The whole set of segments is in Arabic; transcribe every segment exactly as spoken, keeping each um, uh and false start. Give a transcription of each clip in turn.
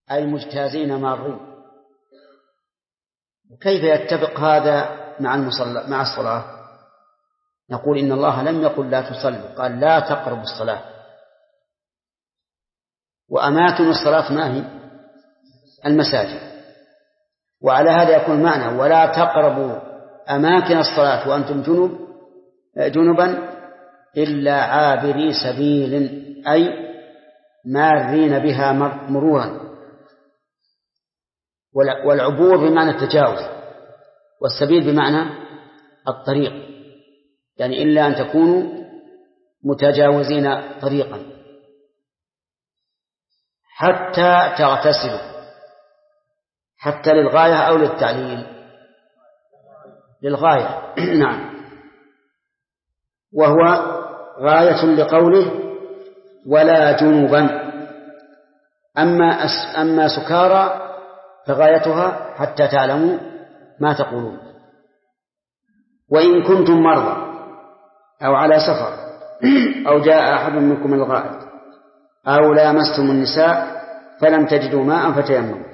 أي مجتازين مارين. كيف يتفق هذا مع المصلى مع الصلاة؟ نقول إن الله لم يقل لا تصلوا، قال لا تقربوا الصلاة. وأماكن الصلاة ما هي؟ المساجد. وعلى هذا يكون معنى ولا تقربوا أماكن الصلاة وأنتم جنب جنبا إلا عابري سبيل، أي مارين بها مرورا. والعبور بمعنى التجاوز، والسبيل بمعنى الطريق، يعني إلا أن تكونوا متجاوزين طريقا. حتى تغتسلوا، حتى للغاية أو للتعليل؟ للغاية. نعم. وهو غاية لقوله ولا جنبا. أما, أما سكارى فغايتها حتى تعلموا ما تقولون. وإن كنتم مرضى أو على سفر أو جاء أحد منكم من الغائط أو لامستم النساء فلم تجدوا ماء فتيمموا.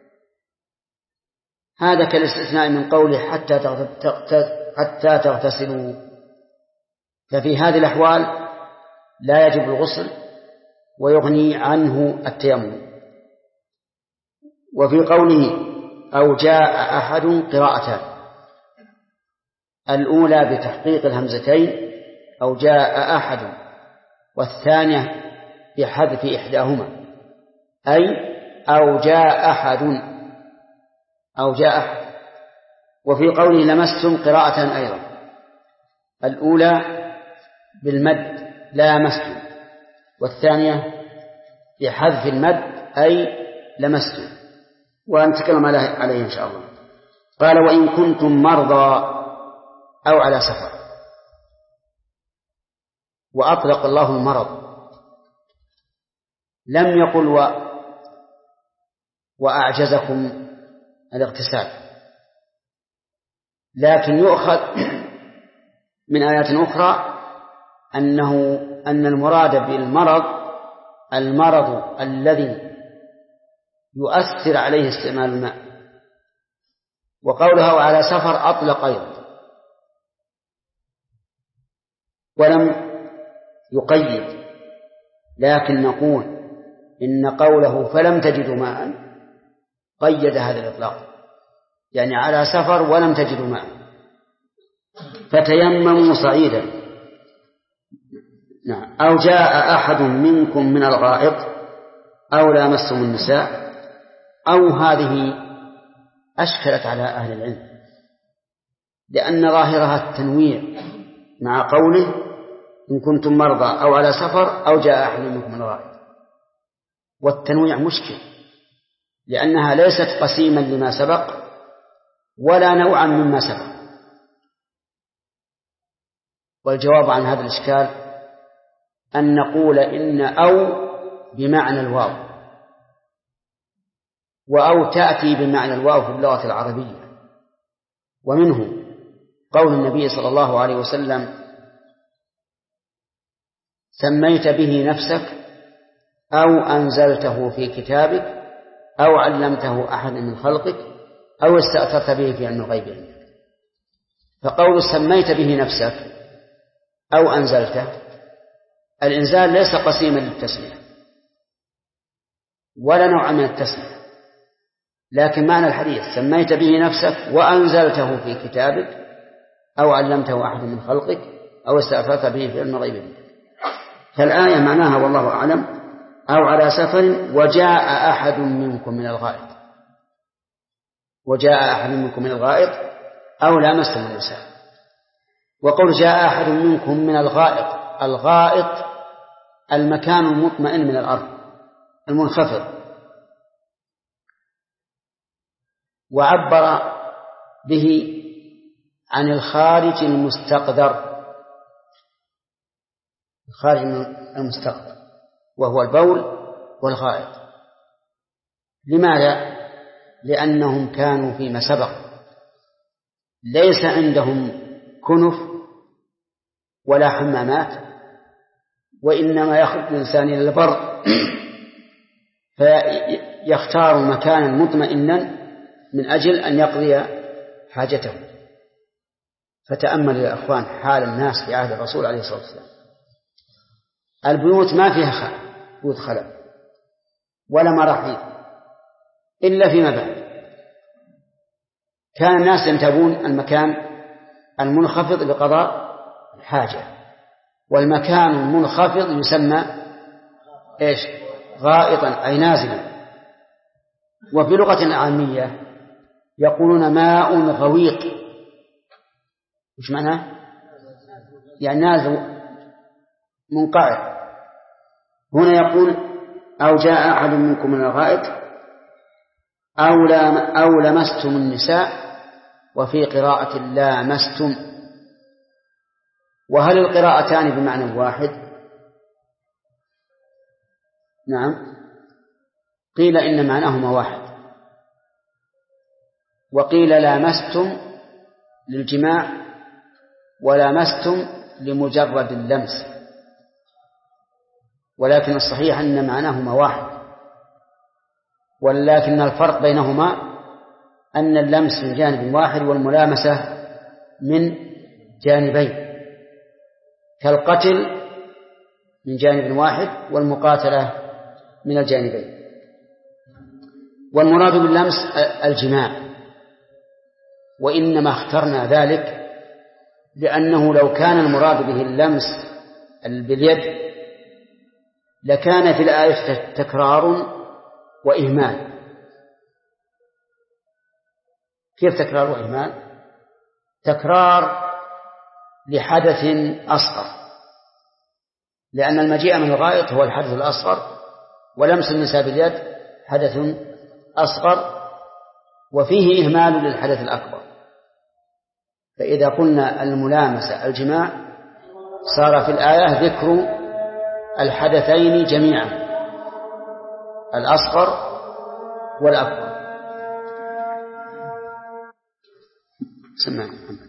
هذا كالاستثناء من قوله حتى حتى تغتسلوا. ففي هذه الأحوال لا يجب الغسل ويغني عنه التيمم. وفي قوله أو جاء أحد قراءتان: الأولى بتحقيق الهمزتين أو جاء أحد، والثانية بحذف إحداهما، أي أو جاء أحد أو جاء أحد. وفي قوله لمستم قراءة أيضا: الأولى بالمد لامستم، والثانية بحذف المد أي لمستم، ونتكلم عليه إن شاء الله. قال وإن كنتم مرضى أو على سفر. وأطلق الله المرض، لم يقل و... وأعجزكم الاغتسال، لكن يؤخذ من آيات أخرى أنه أن المراد بالمرض المرض الذي يؤثر عليه استعمال الماء. وقولها وعلى سفر أطلق أيضا ولم يقيد، لكن نقول إن قوله فلم تجدوا ماء قيد هذا الإطلاق، يعني على سفر ولم تجدوا ماء فتيمموا صعيدا. نعم. أو جاء أحد منكم من الغائط أو لامستم النساء، أو هذه أشكلت على أهل العلم لأن ظاهرها التنويع مع قوله إن كنتم مرضى أو على سفر أو جاء أحد منكم من الغائط. والتنويع مشكل لأنها ليست قسيما لما سبق ولا نوعا مما سبق. والجواب عن هذا الإشكال أن نقول إن أو بمعنى الواو، وأو تأتي بمعنى الواو في اللغة العربية. ومنه قول النبي صلى الله عليه وسلم سميت به نفسك أو أنزلته في كتابك أو علمته أحد من خلقك أو استأثرت به في علم الغيب عندك. فقول سميت به نفسك أو أنزلته، الإنزال ليس قسيما للتسمية ولا نوع من التسمية، لكن معنى الحديث سميت به نفسك وأنزلته في كتابك أو علمته أحد من خلقك أو استأثرت به في علم الغيب عندك. فالآية معناها والله أعلم أو على سفر وجاء أحد منكم من الغائط، وجاء أحد منكم من الغائط أو لامستم النساء. وقول جاء أحد منكم من الغائط، الغائط المكان المطمئن من الأرض المنخفض. وعبر به عن الخارج المستقدر، الخارج المستقدر وهو البول والغائط. لماذا؟ لأنهم كانوا فيما سبق ليس عندهم كنف ولا حمامات، وإنما يخرج الإنسان إلى البر يختار مكانا مطمئنا من أجل أن يقضي حاجته. فتأمل يا أخوان حال الناس في عهد الرسول عليه الصلاة والسلام، البيوت ما فيها خلل، بيوت خلل ولا مراحيض إلا فيما بعد. كان الناس ينتابون المكان المنخفض لقضاء الحاجة، والمكان المنخفض يسمى إيش؟ غائطا أي نازلا. وفي لغة عامية يقولون ماء غويق. إيش معناه؟ يعني نازل منقعد. هنا يقول أو جاء أحد منكم من الغائط أو لمستم النساء، وفي قراءة لامستم. وهل القراءتان بمعنى واحد؟ نعم، قيل إن معناهما واحد، وقيل لامستم للجماع ولامستم لمجرد اللمس، ولكن الصحيح أن معناهما واحد، ولكن الفرق بينهما أن اللمس من جانب واحد والملامسة من جانبين، كالقتل من جانب واحد والمقاتلة من الجانبين. والمراد باللمس الجماع، وإنما اخترنا ذلك لأنه لو كان المراد به اللمس باليد لكان في الآية تكرار وإهمال. كيف تكرار وإهمال؟ تكرار لحدث أصغر، لأن المجيء من الغائط هو الحدث الأصغر، ولمس النساء باليد حدث أصغر وفيه إهمال للحدث الأكبر. فإذا قلنا الملامسة الجماع صار في الآية ذكر الحدثين جميعا، الأصغر والأكبر. سمعنا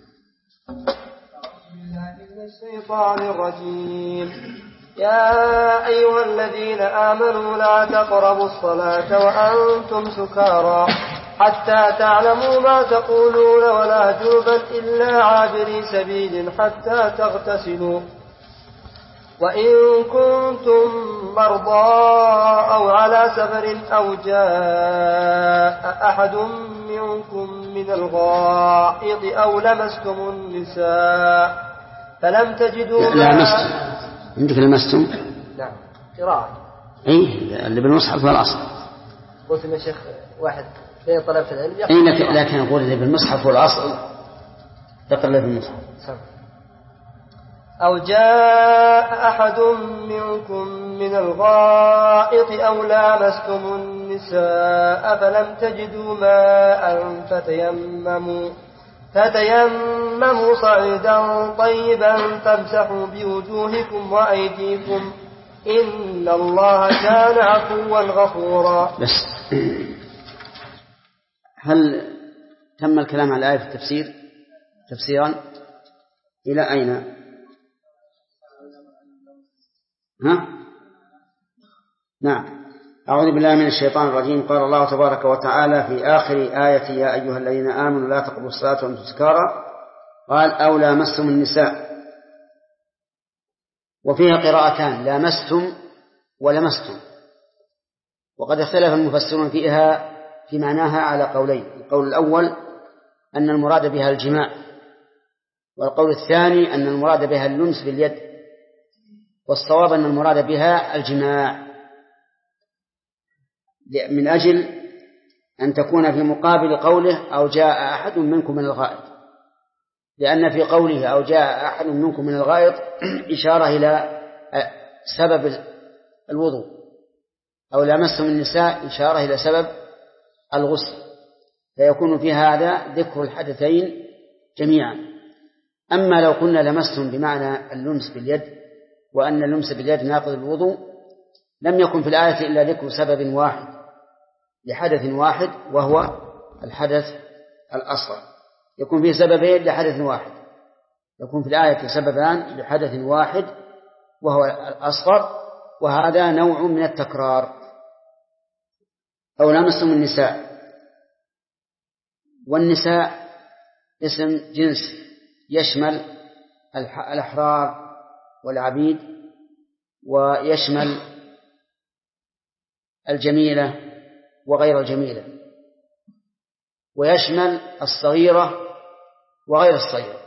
من الشيطان الرجيم. يا أيها الذين آمنوا لا تقربوا الصلاة وأنتم سكارى حتى تعلموا ما تقولون ولا جنبا إلا عابري سبيل حتى تغتسلوا، وإن كنتم مرضى أو على سفر أو جاء أحد منكم من الغائط أو لمستم النساء فلم تجدوا لمستم. عندك لمستم؟ نعم قراءة. إيه اللي بالمصحف والأصل. قلت يا شيخ واحد بين طلبة العلم. إيه لكن, لكن أقول اللي بالمصحف والأصل تقرأ بالمصحف. أو جاء أحد منكم من الغائط أو لامستم النساء فلم تجدوا ماء فتيمموا فتيمموا صعيدا طيبا فامسحوا بوجوهكم وأيديكم إن الله كان عفوا غفورا. بس هل تم الكلام على الآية في التفسير تفسيرا إلى أين؟ ها؟ نعم. أعوذ بالله من الشيطان الرجيم. قال الله تبارك وتعالى في آخر آية يا أيها الذين آمنوا لا تقربوا الصلاة وأنتم سكارى قال أو لامستم النساء، وفيها قراءتان لامستم ولمستم، وقد اختلف المفسرون فيها في معناها على قولين. القول الأول أن المراد بها الجماع، والقول الثاني أن المراد بها اللمس باليد، والصواب أن المراد بها الجماع من أجل أن تكون في مقابل قوله أو جاء أحد منكم من الغائط، لأن في قوله أو جاء أحد منكم من الغائط إشارة إلى سبب الوضوء، أو لمستم النساء إشارة إلى سبب الغسل، فيكون في هذا ذكر الحدثين جميعا. أما لو قلنا لمستم بمعنى اللمس باليد وأن اللمس باليد ناقض الوضوء لم يكن في الآية إلا ذكر سبب واحد لحدث واحد وهو الحدث الأصغر، يكون فيه سببين لحدث واحد، يكون في الآية سببان لحدث واحد وهو الأصغر، وهذا نوع من التكرار. أو لامستم النساء. والنساء اسم جنس يشمل الأحرار والعبيد، ويشمل الجميلة وغير الجميلة، ويشمل الصغيرة وغير الصغيرة،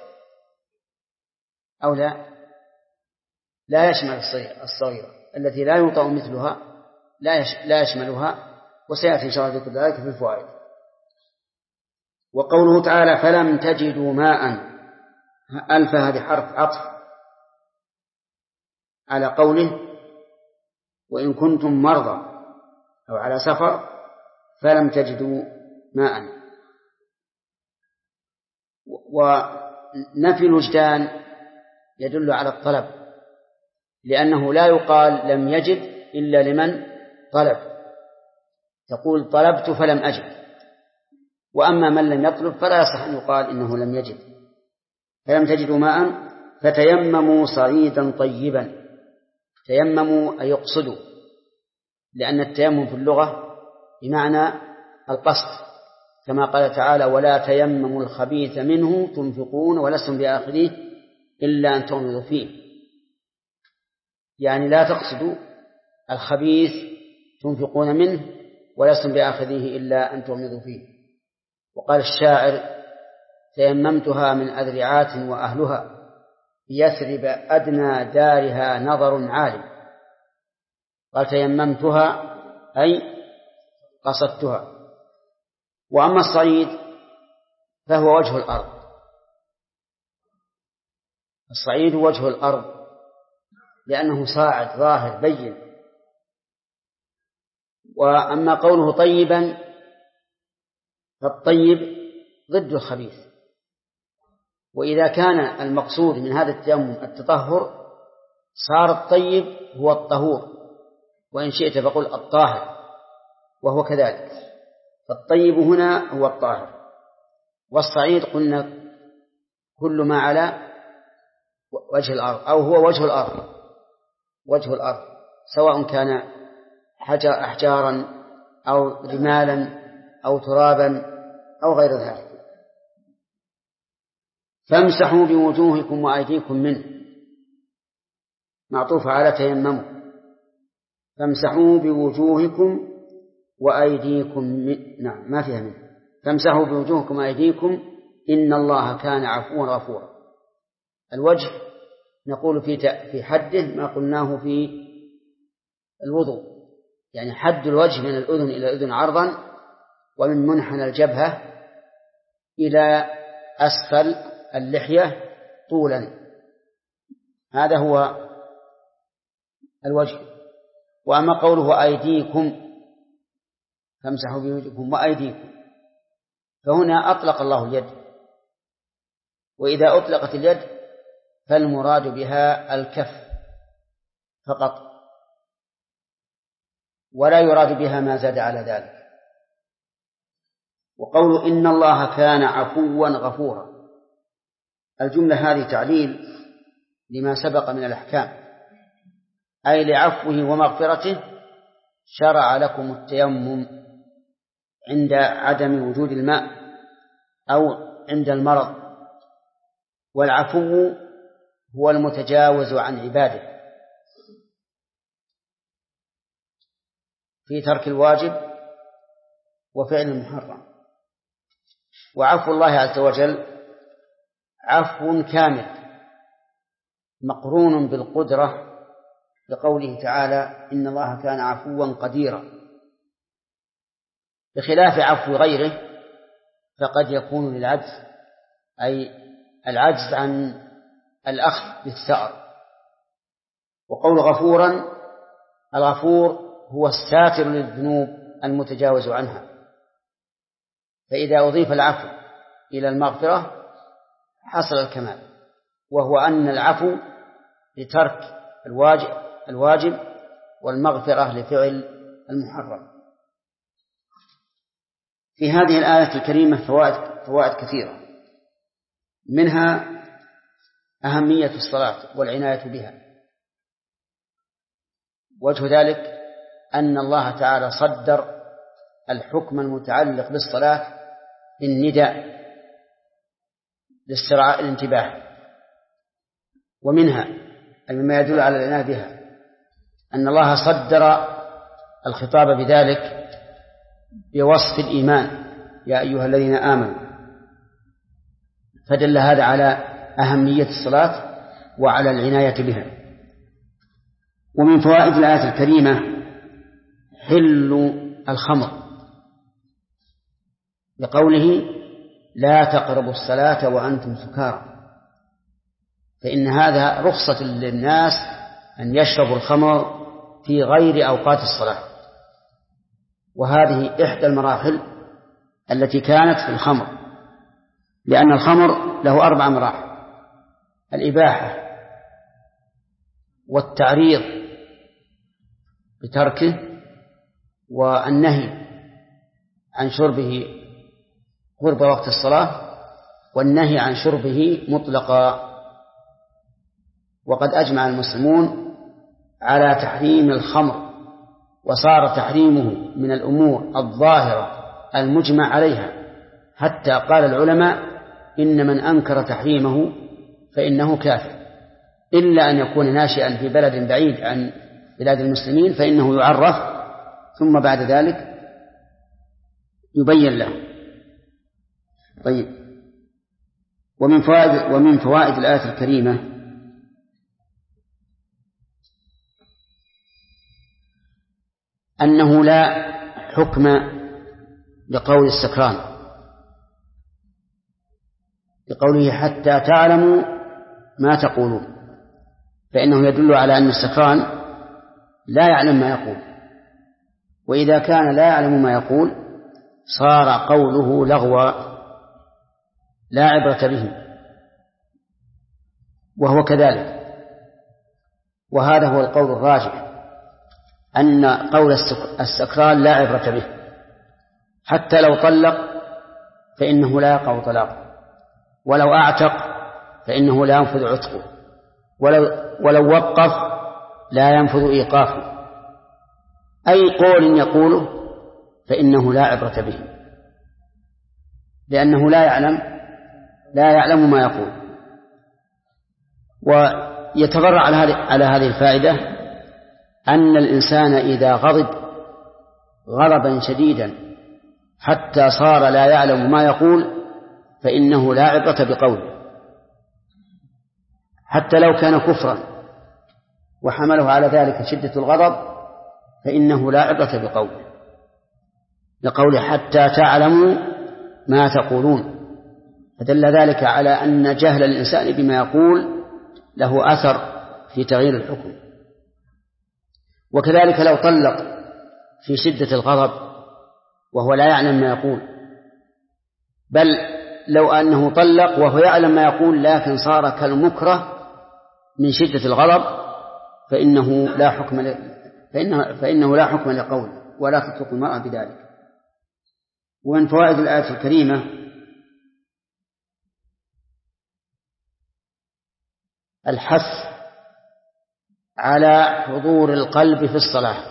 أو لا لا يشمل الصغيرة التي لا يوطأ مثلها، لا يشملها، وسيأتي إن شاء الله ذكر ذلك في الفوائد. وقوله تعالى فلم تجدوا ماء، ألف هذه حرف عطف على قوله وإن كنتم مرضى أو على سفر فلم تجدوا ماء. ونفي الوجدان يدل على الطلب، لأنه لا يقال لم يجد إلا لمن طلب، تقول طلبت فلم أجد. وأما من لم يطلب فلا يصح أن يقال إنه لم يجد. فلم تجدوا ماء فتيمموا صعيدا طيبا. تيمموا أي يقصدوا، لأن التيمم في اللغة بمعنى القصد، كما قال تعالى ولا تيمموا الخبيث منه تنفقون ولستم بآخذيه إلا أن تغمضوا فيه، يعني لا تقصدوا الخبيث تنفقون منه ولستم بآخذيه إلا أن تغمضوا فيه. وقال الشاعر تيممتها من أذرعات وأهلها يثرب أدنى دارها نظر عالي. قال تيممتها أي قصدتها. وأما الصعيد فهو وجه الأرض، الصعيد وجه الأرض لأنه صاعد ظاهر بين. وأما قوله طيبا فالطيب ضد الخبيث، وإذا كان المقصود من هذا التيمم التطهر صار الطيب هو الطهور، وإن شئت فقل الطاهر، وهو كذلك. فالطيب هنا هو الطاهر، والصعيد قلنا كل ما على وجه الأرض أو هو وجه الأرض، وجه الأرض سواء كان حجر أحجارا أو رمالا أو ترابا أو غير ذلك. فامسحوا بوجوهكم وأيديكم منه، معطوف على تيمموا. فامسحوا بوجوهكم وأيديكم من... نعم ما فيها منه. فامسحوا بوجوهكم وأيديكم إن الله كان عفوا غفورا. الوجه نقول في في حده ما قلناه في الوضوء، يعني حد الوجه من الأذن إلى الأذن عرضا، ومن منحنى الجبهة إلى أسفل اللحية طولا، هذا هو الوجه. وأما قوله أيديكم فامسحوا بوجوهكم وأيديكم، فهنا أطلق الله اليد، وإذا أطلقت اليد فالمراد بها الكف فقط، ولا يراد بها ما زاد على ذلك. وقول إن الله كان عفوا غفورا، الجملة هذه تعليل لما سبق من الأحكام، أي لعفوه ومغفرته شرع لكم التيمم عند عدم وجود الماء أو عند المرض. والعفو هو المتجاوز عن عباده في ترك الواجب وفعل المحرم. وعفو الله عز وجل عفو كامل مقرون بالقدرة، لقوله تعالى إن الله كان عفوا قديرا، بخلاف عفو غيره فقد يكون للعجز، أي العجز عن الأخذ بالثأر. وقول غفورا، الغفور هو الساتر للذنوب المتجاوز عنها، فإذا أضيف العفو إلى المغفرة حصل الكمال، وهو أن العفو لترك الواجب الواجب والمغفرة لفعل المحرم. في هذه الآية الكريمة فوائد فوائد كثيرة، منها أهمية الصلاة والعناية بها. وجه ذلك أن الله تعالى صدر الحكم المتعلق بالصلاة بالنداء لاسترعاء الانتباه، ومنها مما يدل على العناية بها أن الله صدر الخطاب بذلك بوصف الإيمان يا أيها الذين آمنوا، فدل هذا على أهمية الصلاة وعلى العناية بها. ومن فوائد الآية الكريمة حل الخمر بقوله لا تقربوا الصلاة وأنتم سكارى، فإن هذا رخصة للناس أن يشربوا الخمر في غير أوقات الصلاة، وهذه إحدى المراحل التي كانت في الخمر، لأن الخمر له أربع مراحل: الإباحة والتعريض بتركه والنهي عن شربه قرب وقت الصلاة والنهي عن شربه مطلقا. وقد أجمع المسلمون على تحريم الخمر، وصار تحريمه من الأمور الظاهرة المجمع عليها، حتى قال العلماء إن من أنكر تحريمه فإنه كافر، إلا أن يكون ناشئا في بلد بعيد عن بلاد المسلمين فإنه يعرف ثم بعد ذلك يبين له. طيب، ومن فوائد ومن فوائد الآية الكريمة أنه لا حكم لقول السكران، بقوله حتى تعلموا ما تقولون، فإنه يدل على أن السكران لا يعلم ما يقول، وإذا كان لا يعلم ما يقول صار قوله لغوا لا عبرة به، وهو كذلك. وهذا هو القول الراجح، أن قول السكران لا عبرة به، حتى لو طلق فإنه لا يقع طلاقه، ولو أعتق فإنه لا ينفذ عتقه، ولو, ولو وقف لا ينفذ إيقافه. أي قول يقوله فإنه لا عبرة به، لأنه لا يعلم لا يعلم ما يقول. ويتضرع على هذه الفائدة أن الإنسان إذا غضب غضبا شديدا حتى صار لا يعلم ما يقول فإنه لا عبرة بقوله، حتى لو كان كفرا وحمله على ذلك شدة الغضب فإنه لا عبرة بقوله، لقوله حتى تعلموا ما تقولون، فدل ذلك على أن جهل الإنسان بما يقول له أثر في تغيير الحكم. وكذلك لو طلق في شدة الغضب وهو لا يعلم ما يقول، بل لو أنه طلق وهو يعلم ما يقول لكن صار كالمكره من شدة الغضب فإنه لا حكم ل... فإنه... فإنه لا حكم لقوله، ولا تطلق المرأة بذلك. ومن فوائد الآية الكريمة الحث على حضور القلب في الصلاة،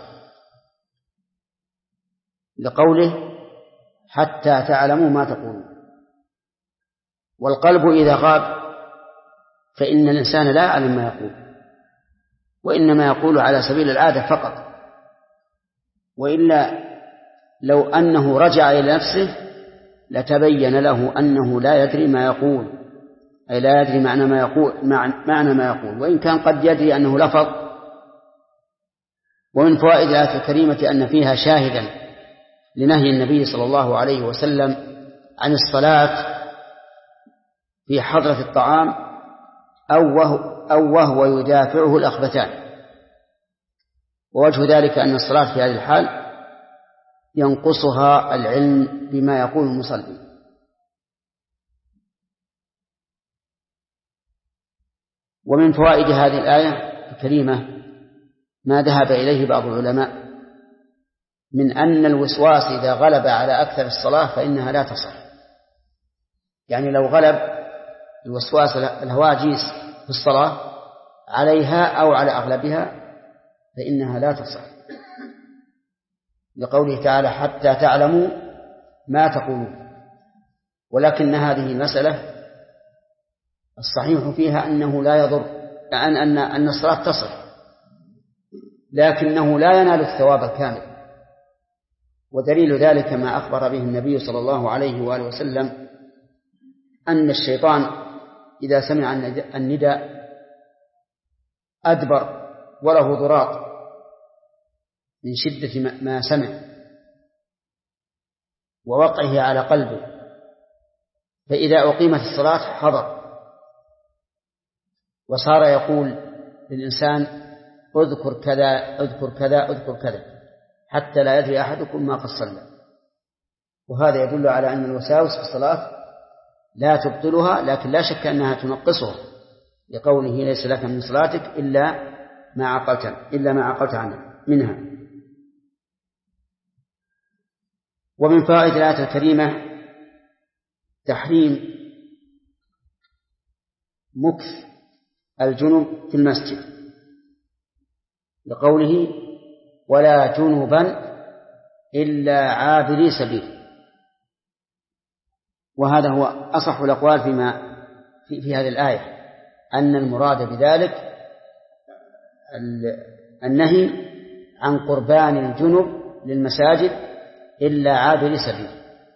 لقوله حتى تعلموا ما تقولون. والقلب إذا غاب فإن الإنسان لا يعلم ما يقول، وإنما يقول على سبيل العادة فقط، وإلا لو أنه رجع إلى نفسه لتبين له أنه لا يدري ما يقول، أي لا يدري معنى ما يقول معنى ما يقول وإن كان قد يدري أنه لفظ. ومن فوائد الآية الكريمة أن فيها شاهدا لنهي النبي صلى الله عليه وسلم عن الصلاة في حضرة الطعام أو وهو, أو وهو يدافعه الأخبثان. ووجه ذلك أن الصلاة في هذه الحال ينقصها العلم بما يقول المصلي. ومن فوائد هذه الآية الكريمة ما ذهب إليه بعض العلماء من أن الوسواس إذا غلب على أكثر الصلاة فإنها لا تصح. يعني لو غلب الوسواس الهواجس في الصلاة عليها أو على أغلبها فإنها لا تصح، لقوله تعالى حتى تعلموا ما تقولون. ولكن هذه المسألة الصحيح فيها أنه لا يضر، أن أن أن الصلاة تصح، لكنه لا ينال الثواب الكامل. ودليل ذلك ما أخبر به النبي صلى الله عليه وآله وسلم أن الشيطان إذا سمع النداء أدبر وله ضراط من شدة ما سمع ووقعه على قلبه، فإذا أقيمت الصلاة حضر وصار يقول للإنسان اذكر كذا اذكر كذا اذكر كذا حتى لا يدري أحدكم ما قد صلى. وهذا يدل على أن الوساوس في الصلاة لا تبطلها، لكن لا شك أنها تنقصها، لقوله ليس لك من صلاتك إلا ما عقلت إلا ما عقلت عنه منها. ومن فوائد الآية الكريمة تحريم مكث الجنب في المسجد، لقوله ولا جنبا إلا عابري سبيل. وهذا هو أصح الأقوال فيما في, في هذه الآية، أن المراد بذلك النهي عن قربان الجنب للمساجد إلا عابري سبيل.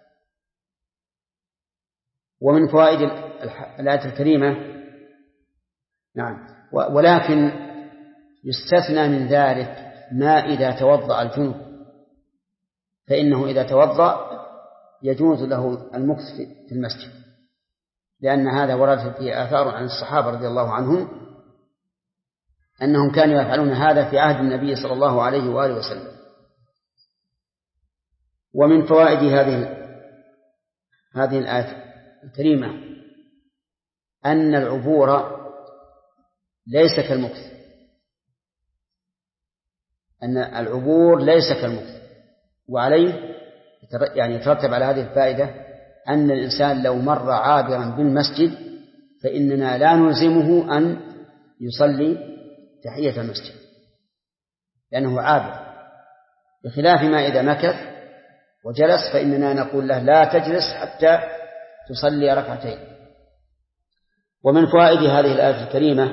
ومن فوائد الآية الكريمة نعم ولكن يستثنى من ذلك ما إذا توضأ الجنب، فإنه إذا توضأ يجوز له المكث في المسجد، لأن هذا ورد فيه آثار عن الصحابة رضي الله عنهم أنهم كانوا يفعلون هذا في عهد النبي صلى الله عليه وآله وسلم. ومن فوائد هذه هذه الآية الكريمة أن العبور ليس كالمكث، أن العبور ليس كالمكث. وعليه يعني يترتب على هذه الفائدة أن الإنسان لو مر عابرا بالمسجد فإننا لا نلزمه أن يصلي تحية المسجد لأنه عابر، بخلاف ما إذا مكث وجلس فإننا نقول له لا تجلس حتى تصلي ركعتين. ومن فوائد هذه الآية الكريمة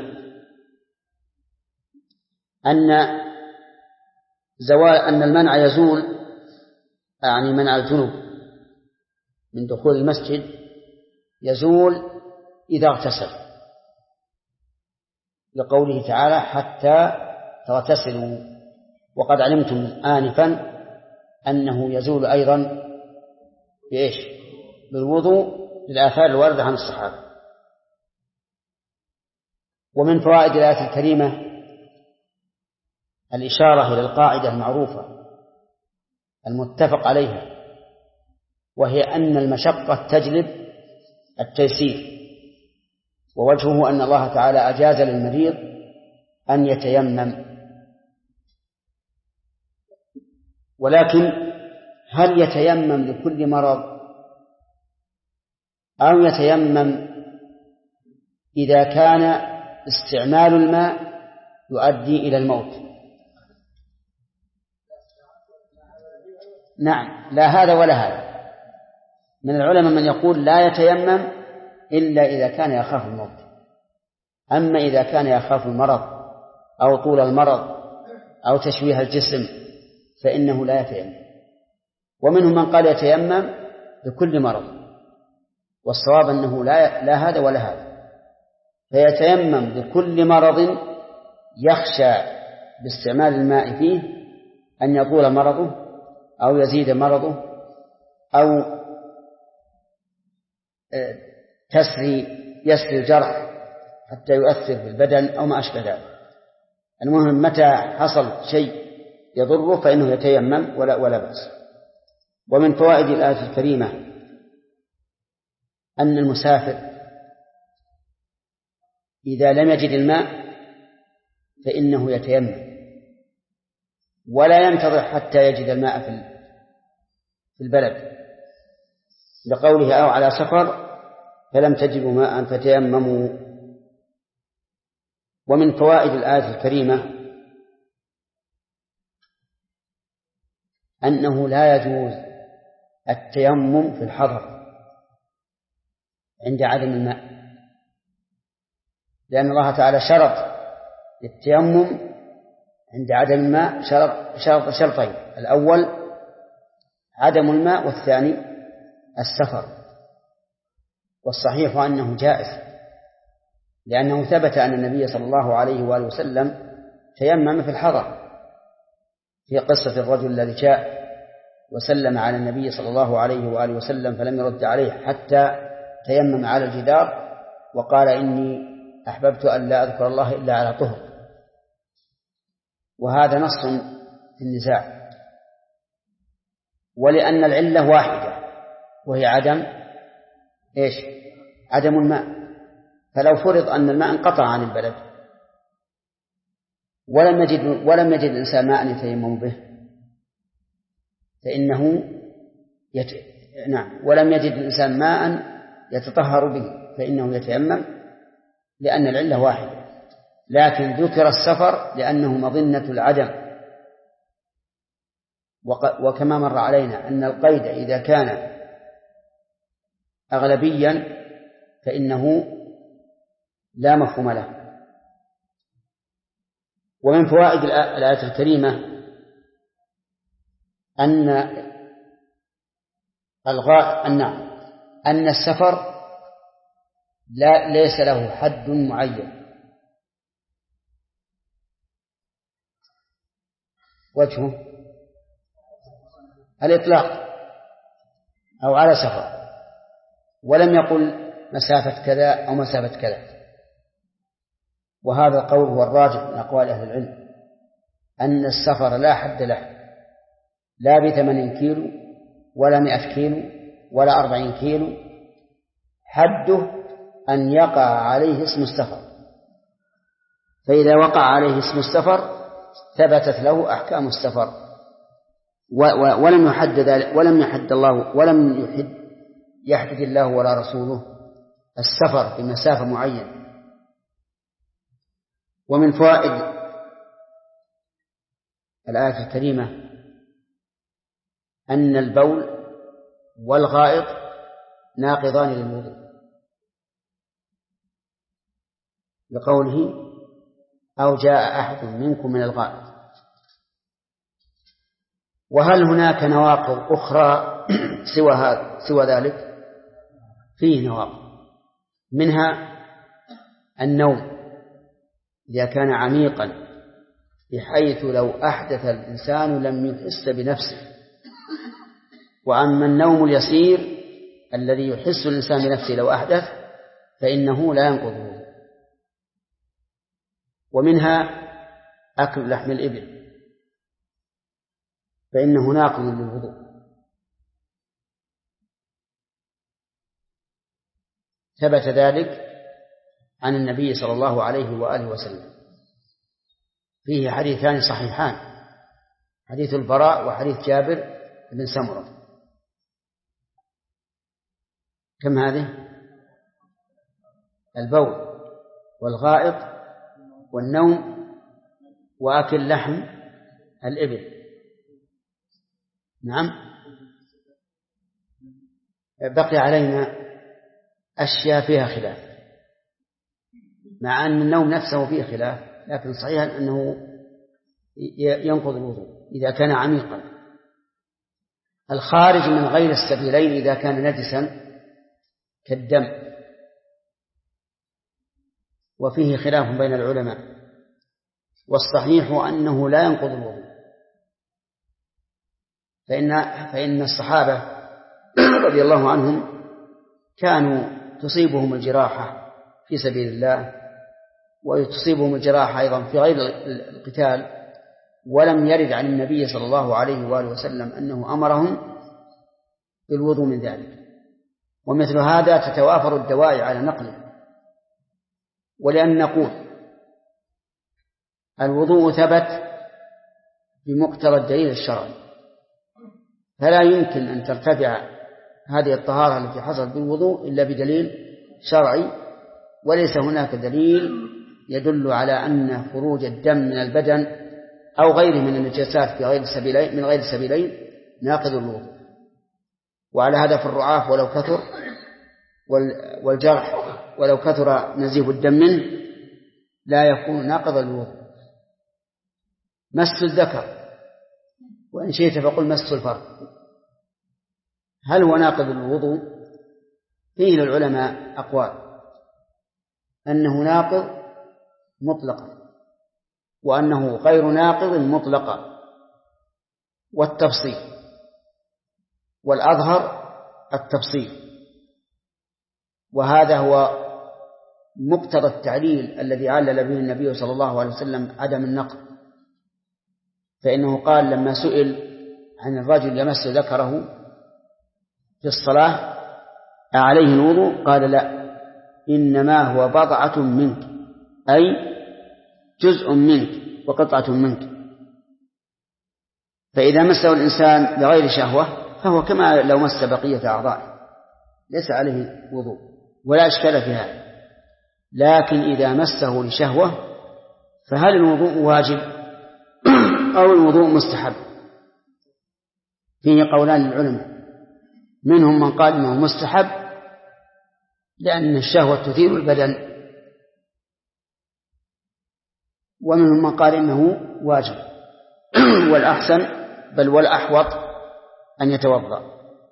أن زوال أن المنع يزول، يعني منع الجنوب من دخول المسجد يزول إذا اغتسل، لقوله تعالى حتى تغتسلوا. وقد علمتم آنفا أنه يزول أيضا بإيش؟ بالوضوء للآثار الواردة عن الصحابة. ومن فوائد الآية الكريمة الإشارة إلى القاعدة المعروفة المتفق عليها، وهي أن المشقة تجلب التيسير. ووجهه أن الله تعالى أجاز للمريض أن يتيمم، ولكن هل يتيمم لكل مرض أو يتيمم إذا كان استعمال الماء يؤدي إلى الموت؟ نعم، لا هذا ولا هذا. من العلماء من يقول لا يتيمم إلا إذا كان يخاف الموت، أما إذا كان يخاف المرض أو طول المرض أو تشويه الجسم فإنه لا يتيمم. ومنهم من قال يتيمم لكل مرض، والصواب أنه لا, لا هذا ولا هذا، فيتيمم لكل مرض يخشى باستعمال الماء فيه أن يطول مرضه أو يزيد مرضه أو تسري يسري الجرح حتى يؤثر بالبدن أو ما أشبه ذلك. المهم متى حصل شيء يضره فإنه يتيمم ولا, ولا بأس. ومن فوائد الآية الكريمة أن المسافر إذا لم يجد الماء فإنه يتيمم ولا ينتظر حتى يجد الماء في البلد، لقوله أو على سفر فلم تجدوا ماء فتيمموا. ومن فوائد الآية الكريمة أنه لا يجوز التيمم في الحضر عند عدم الماء، لأن الله تعالى شرط التيمم عند عدم الماء شرط, شرط شرطين: الأول عدم الماء، والثاني السفر. والصحيح أنه جائز، لأنه ثبت أن النبي صلى الله عليه وآله وسلم تيمم في الحضر في قصة الرجل الذي جاء وسلم على النبي صلى الله عليه وآله وسلم فلم يرد عليه حتى تيمم على الجدار وقال: إني أحببت أن لا أذكر الله إلا على طهر. وهذا نص في النزاع، ولأن العلة واحدة وهي عدم إيش؟ عدم الماء. فلو فرض أن الماء انقطع عن البلد ولم يجد ولم يجد الإنسان ماء يتيمم به فإنه يت... نعم ولم يجد الإنسان ماء يتطهر به فإنه يتيمم، لأن العلة واحدة. لكن ذكر السفر لأنه مظنة العدم، وق... وكما مر علينا أن القيد إذا كان أغلبيا فإنه لا مفهوم له. ومن فوائد الآية الكريمة أن الغاء النعم أن السفر لا ليس له حد معين. وجهه الإطلاق أو على سفر، ولم يقل مسافة كذا أو مسافة كذا. وهذا القول هو الراجح من أقوال أهل العلم، أن السفر لا حد له، لا بثمانين كيلو ولا مئة كيلو ولا أربعين كيلو، حده أن يقع عليه اسم السفر، فإذا وقع عليه اسم السفر ثبتت له أحكام السفر. ولم يحدد ولم يحد الله ولم يحد يحدد الله ولا رسوله السفر بمسافة معينة. ومن فوائد الآية الكريمة أن البول والغائط ناقضان للوضوء، لقوله: أو جاء أحد منكم من الغائط. وهل هناك نواقض أخرى سوى هذا سوى ذلك؟ فيه نواقض، منها النوم إذا كان عميقا بحيث لو أحدث الإنسان لم يحس بنفسه. وأما النوم اليسير الذي يحس الإنسان بنفسه لو أحدث فإنه لا ينقض الوضوء. ومنها أكل لحم الإبل فإنه ناقض للوضوء. ثبت ذلك عن النبي صلى الله عليه وآله وسلم، فيه حديثان صحيحان: حديث البراء وحديث جابر بن سمرة. كم هذه؟ البول والغائط والنوم وأكل لحم الإبل. نعم، بقي علينا أشياء فيها خلاف، مع أن النوم نفسه فيه خلاف، لكن صحيح أنه ينقض الوضوء إذا كان عميقا. الخارج من غير السبيلين إذا كان نجسا كالدم، وفيه خلاف بين العلماء، والصحيح أنه لا ينقض الوضوء، فإن, فإن الصحابة رضي الله عنهم كانوا تصيبهم الجراحة في سبيل الله، وتصيبهم الجراحة أيضا في غير القتال، ولم يرد عن النبي صلى الله عليه وآله وسلم أنه أمرهم بالوضوء من ذلك. ومثل هذا تتوافر الدواعي على نقله. ولأن نقول الوضوء ثبت بمقتضى الدليل الشرعي، فلا يمكن أن ترتفع هذه الطهارة التي حصلت بالوضوء إلا بدليل شرعي، وليس هناك دليل يدل على أن خروج الدم من البدن أو غيره من النجاسات في غير السبيلين من غير السبيلين ناقض الوضوء. وعلى هذا في الرعاف ولو كثر والجرح ولو كثر نزيف الدم منه لا يكون ناقض الوضوء. مس الذكر، وإن شئت فقل مس الفرج، هل هو ناقض الوضوء؟ فيه للعلماء أقوال، أنه ناقض مطلقا وأنه غير ناقض مطلقا، والتفصيل، والأظهر التفصيل، وهذا هو مقتضى التعليل الذي علل به النبي صلى الله عليه وسلم عدم النقض، فإنه قال لما سئل عن الرجل يمس ذكره في الصلاة أعليه الوضوء؟ قال لا، إنما هو بضعة منك، أي جزء منك وقطعة منك. فإذا مسه الإنسان بغير شهوة فهو كما لو مس بقية أعضائه، ليس عليه وضوء ولا إشكال في هذا. لكن إذا مسه لشهوة فهل الوضوء واجب أو الوضوء مستحب؟ فيه قولان للعلماء، منهم من قال إنه مستحب لأن الشهوة تثير البدن، ومنهم من قال إنه واجب، والأحسن بل والأحوط أن يتوضأ.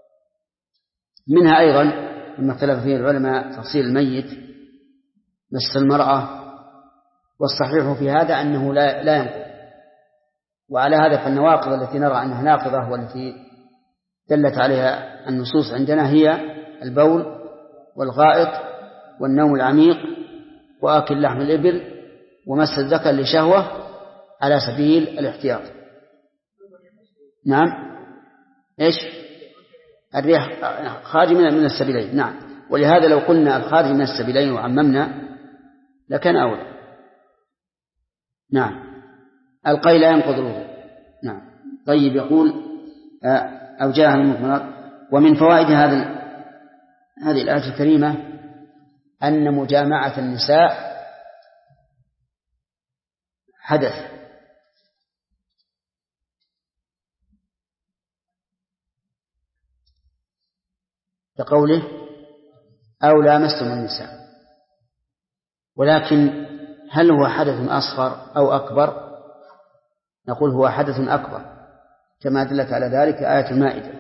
منها أيضا مما اختلف فيه العلماء تغسيل الميت، مس المرأة، والصحيح في هذا أنه لا, لا ينقض. وعلى هذا فالنواقض التي نرى أنها ناقضة والتي دلت عليها النصوص عندنا هي البول والغائط والنوم العميق وآكل لحم الإبل ومس الذكر لشهوة على سبيل الاحتياط. نعم، إيش؟ الريح خارج من السبيلين. نعم، ولهذا لو قلنا الخارج من السبيلين وعممنا لكان أولى. نعم، القي لا ينقض الوضوء. نعم. طيب، يقول أو جاء المضمرات. ومن فوائد هذا هذه الآية الكريمة أن مجامعة النساء حدث، كقوله أو لامستم النساء. ولكن هل هو حدث أصغر أو أكبر؟ نقول هو حدث أكبر كما دلت على ذلك آية المائدة.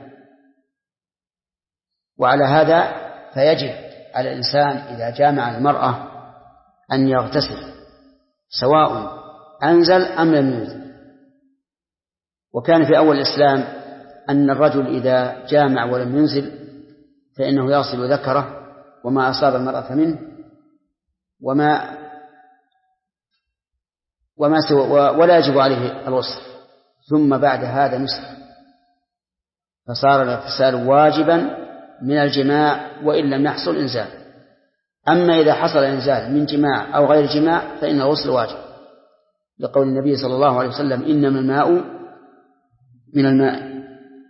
وعلى هذا فيجب على الإنسان إذا جامع المرأة أن يغتسل سواء أنزل أم لم ينزل. وكان في أول الإسلام أن الرجل إذا جامع ولم ينزل فإنه يغسل ذكره وما أصاب المرأة منه وما وما سوى ولا يجب عليه الغسل، ثم بعد هذا نسخ، فصار الاغتسال واجبا من الجماع وإن لم يحصل إنزال. أما إذا حصل إنزال من جماع أو غير جماع فإن الغسل واجب، لقول النبي صلى الله عليه وسلم إنما الماء من الماء.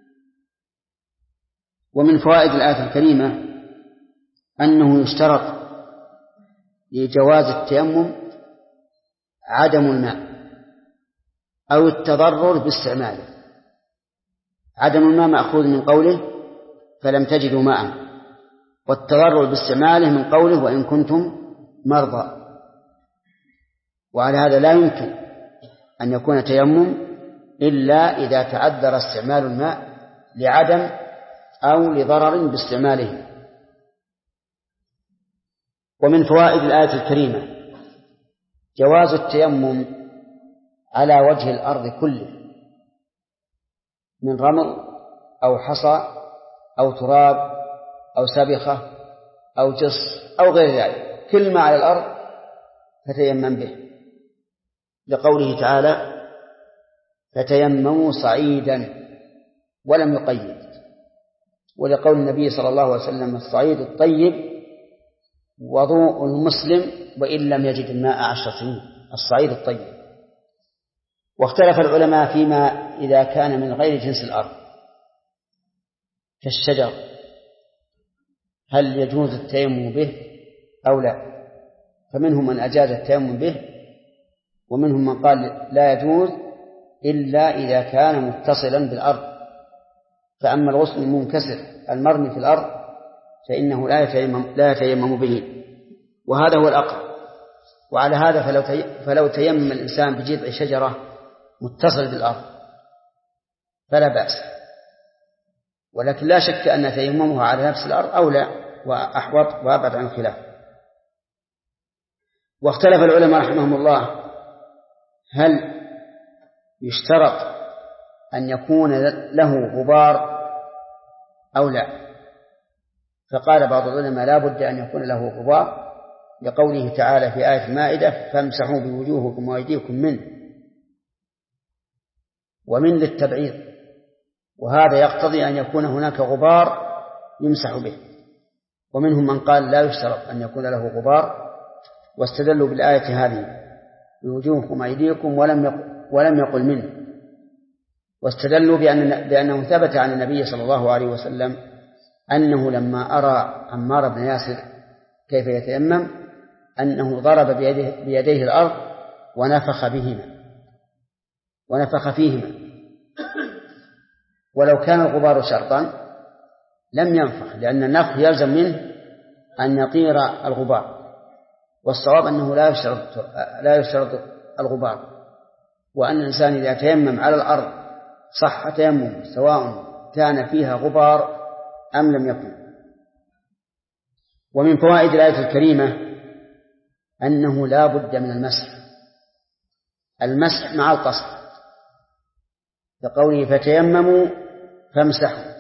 ومن فوائد الآية الكريمة أنه يشترط لجواز التيمم عدم الماء أو التضرر باستعماله. عدم الماء مأخوذ من قوله فلم تجدوا ماء، والتضرر باستعماله من قوله وإن كنتم مرضى. وعلى هذا لا يمكن أن يكون تيمم إلا إذا تعذر استعمال الماء لعدم أو لضرر باستعماله. ومن فوائد الآية الكريمة جواز التيمم على وجه الأرض كله، من رمل أو حصى أو تراب أو سبخة أو جص أو غير ذلك، كل ما على الأرض فتيمم به، لقوله تعالى فتيمموا صعيدا ولم يقيد، ولقول النبي صلى الله عليه وسلم الصعيد الطيب وضوء المسلم وإن لم يجد الماء عشر سنين، الصعيد الطيب. واختلف العلماء فيما إذا كان من غير جنس الأرض كالشجر هل يجوز التيمم به أو لا، فمنهم من أجاز التيمم به ومنهم من قال لا يجوز إلا إذا كان متصلا بالأرض فأما الغصن المنكسر المرمي في الأرض فإنه لا يتيمم, لا يتيمم به، وهذا هو الأقرب. وعلى هذا فلو, فلو تيمم الإنسان بجذع شجرة متصل بالأرض فلا بأس، ولكن لا شك أن تيممه على نفس الأرض أولى وأحوط وأبعد عن الخلاف. واختلف العلماء رحمهم الله هل يشترط أن يكون له غبار أو لا؟ فقال بعض العلماء لا بد أن يكون له غبار لقوله تعالى في آية المائدة فامسحوا بوجوهكم وأيديكم منه، ومن للتبعيض، وهذا يقتضي أن يكون هناك غبار يمسح به. ومنهم من قال لا يشترط أن يكون له غبار، واستدلوا بالآية هذه بوجوهكم وأيديكم ولم يقل, ولم يقل منه، واستدلوا بأن بأنه ثبت عن النبي صلى الله عليه وسلم أنه لما أرى عمار بن ياسر كيف يتيمم أنه ضرب بيده, بيديه الأرض ونفخ بهما ونفخ فيهما، ولو كان الغبار شرطا لم ينفخ، لأن النفخ يلزم منه أن يطير الغبار، والصواب أنه لا يشترط لا يشترط الغبار، وأن الإنسان إذا تيمم على الأرض صح تيمم سواء كان فيها غبار أم لم يكن. ومن فوائد الآية الكريمة أنه لا بد من المسح، المسح مع القصد، كقوله فتيمموا فامسحوا.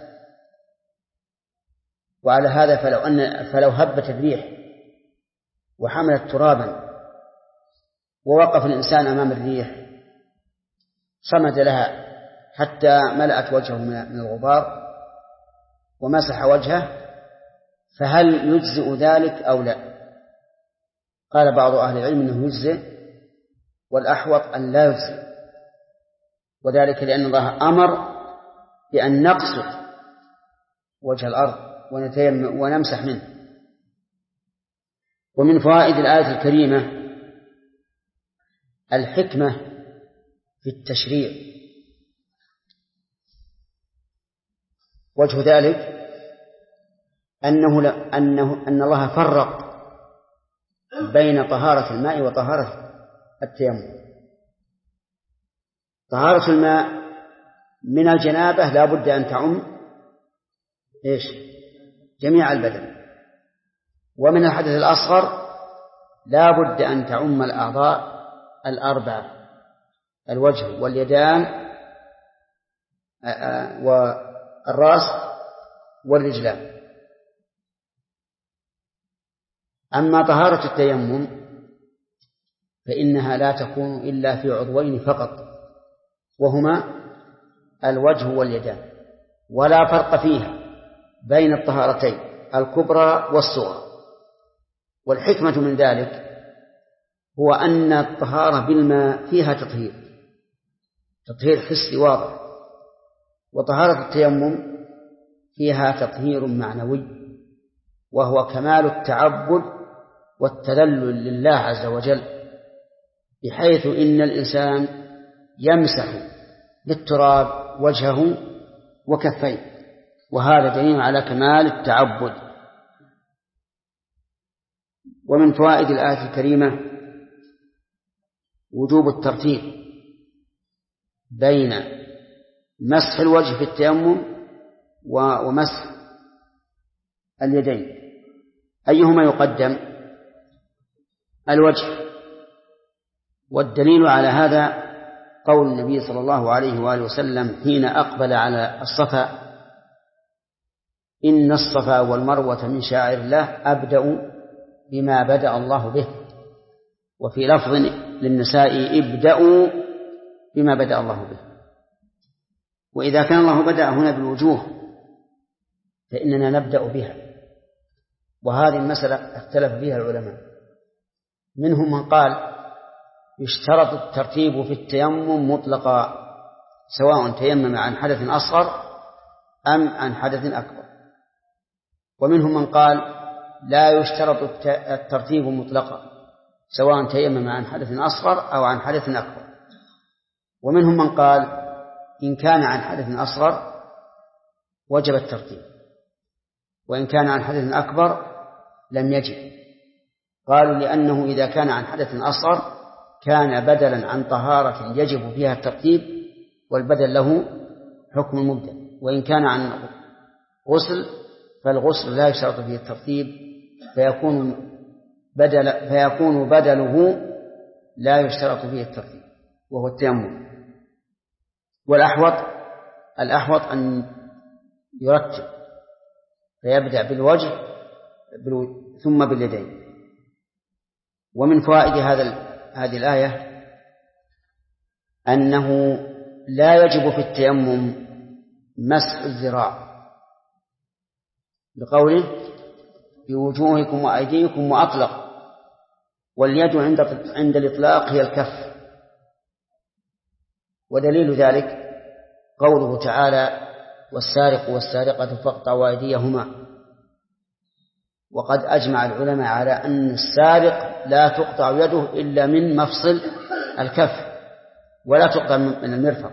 وعلى هذا فلو, أن فلو هبت الريح وحملت ترابا ووقف الإنسان أمام الريح صمد لها حتى ملأت وجهه من الغبار ومسح وجهه، فهل يجزئ ذلك أو لا؟ قال بعض أهل العلم أنه يجزئ، والأحوط أن لا يجزئ، وذلك لأن الله أمر بأن نقصد وجه الأرض ونتيمم ونمسح منه. ومن فوائد الآية الكريمة الحكمة في التشريع، وجه ذلك أنه أنه أن الله فرق بين طهارة الماء وطهارة التيمم. طهارة الماء من الجنابة لا بد أن تعم إيش؟ جميع البدن، ومن الحدث الأصغر لا بد أن تعم الأعضاء الأربعة، الوجه واليدان والرأس والرجلان. أما طهارة التيمم فإنها لا تكون إلا في عضوين فقط، وهما الوجه واليدان، ولا فرق فيها بين الطهارتين الكبرى والصغرى. والحكمة من ذلك هو أن الطهارة بالماء فيها تطهير تطهير حسي واضح، وطهارة التيمم فيها تطهير معنوي، وهو كمال التعبد والتذلل لله عز وجل، بحيث إن الإنسان يمسح بالتراب وجهه وكفيه، وهذا دليل على كمال التعبد. ومن فوائد الآية الكريمة وجوب الترتيب بين مسح الوجه في التيمم ومسح اليدين، أيهما يقدم؟ الوجه. والدليل على هذا قول النبي صلى الله عليه وآله وسلم حين أقبل على الصفا: إن الصفا والمروة من شعائر الله أبدأ بما بدأ الله به. وفي لفظ للنساء: ابدأوا بما بدأ الله به. وإذا كان الله بدأ هنا بالوجوه فإننا نبدأ بها، وهذه المسألة اختلف فيها العلماء. منهم من قال يشترط الترتيب في التيمم مطلقا، سواء تيمم عن حدث أصغر أم عن حدث أكبر. ومنهم من قال لا يشترط الترتيب مطلقا، سواء تيمم عن حدث أصغر أو عن حدث أكبر. ومنهم من قال إن كان عن حدث أصغر وجب الترتيب، وإن كان عن حدث أكبر لم يجب. قالوا لأنه إذا كان عن حدث أصغر كان بدلا عن طهارة يجب فيها الترتيب، والبدل له حكم المبدل. وإن كان عن غسل فالغسل لا يشترط فيه الترتيب، فيكون بدل فيكون بدله لا يشترط فيه الترتيب وهو التيمم. والأحوط الأحوط أن يرتب، فيبدأ بالوجه ثم باليدين. ومن فوائد هذا هذه الآية أنه لا يجب في التيمم مسح الذراع، بقوله بوجوهكم وأيديكم وأطلق، واليد عند عند الإطلاق هي الكف. ودليل ذلك قوله تعالى والسارق والسارقة فاقطعوا أيديهما. وقد أجمع العلماء على أن السارق لا تقطع يده إلا من مفصل الكف ولا تقطع من المرفق.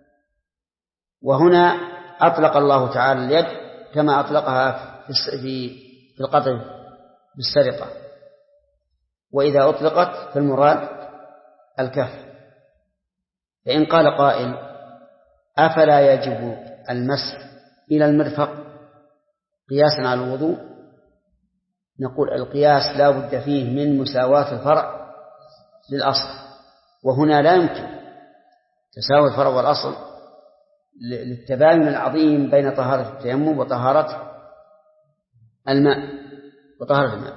وهنا أطلق الله تعالى اليد كما أطلقها في في القطع بالسرقة، وإذا أطلقت فالمراد الكف. فإن قال قائل أفلا يجب المسح إلى المرفق قياسا على الوضوء؟ نقول القياس لا بد فيه من مساواة الفرع للأصل، وهنا لا يمكن تساوي الفرع والأصل للتباين العظيم بين طهارة التيمم وطهارة الماء وطهارة الماء.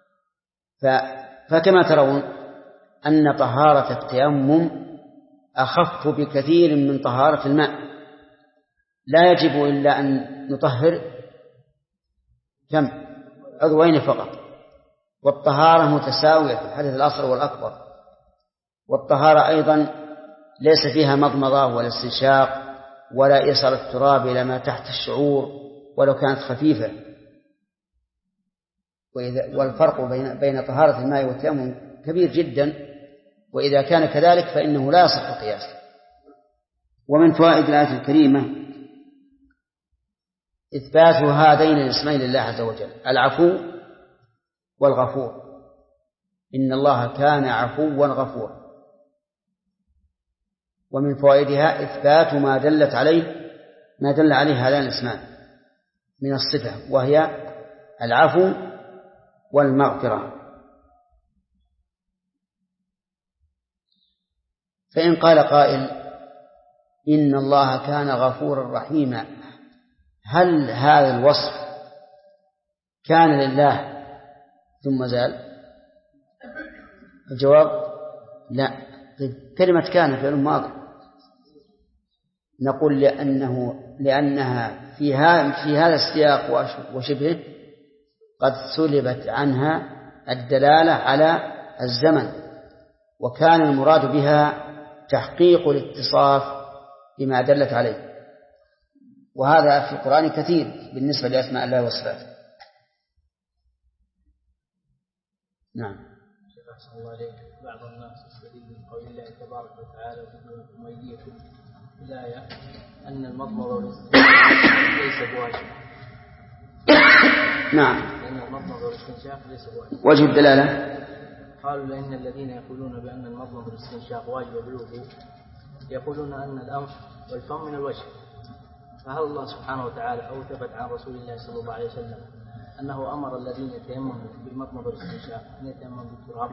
فكما ترون أن طهارة التيمم أخف بكثير من طهارة الماء، لا يجب إلا أن نطهر كم عضوين فقط، والطهارة متساوية في الحدث الأصغر والأكبر. والطهارة أيضا ليس فيها مضمضة ولا استنشاق ولا إيصال التراب إلى ما تحت الشعور ولو كانت خفيفة. والفرق بين بين طهارة الماء والتيمم كبير جدا، وإذا كان كذلك فإنه لا يصح القياس. ومن فوائد الآية الكريمة إثبات هذين الاسمين لله عز وجل، العفو والغفور. إن الله كان عفوا غفورا. ومن فوائدها إثبات ما دلت عليه ما دل عليه هذان الاسمان من الصفة، وهي العفو والمغفرة. فإن قال قائل إن الله كان غفورا رحيما، هل هذا الوصف كان لله ثم زال؟ الجواب لا. كلمة كان فعل ماضي، نقول لأنه لأنها في في هذا السياق وشبهه قد سلبت عنها الدلالة على الزمن، وكان المراد بها تحقيق الاتصاف بما دلت عليه، وهذا في القرآن كثير بالنسبة لأسماء الله وصفاته. نعم. أحسن الله عليك. بعض الناس يستدل من قول الله تبارك وتعالى وجوهكم وأيديكم الآية أن المضمضة والاستنشاق ليس بواجب. نعم. لأن المضمضة والاستنشاق ليس بواجب. وجه الدلالة؟ قالوا لأن الذين يقولون بأن المضمضة والاستنشاق واجب بالوضوء يقولون أن الأنف والفم من الوجه، فهل الله سبحانه وتعالى أو ثبت عن رسول الله صلى الله عليه وسلم أنه أمر الذين يتيمموا بالمضمضة والاستنشاق أن يتيمموا بالتراب؟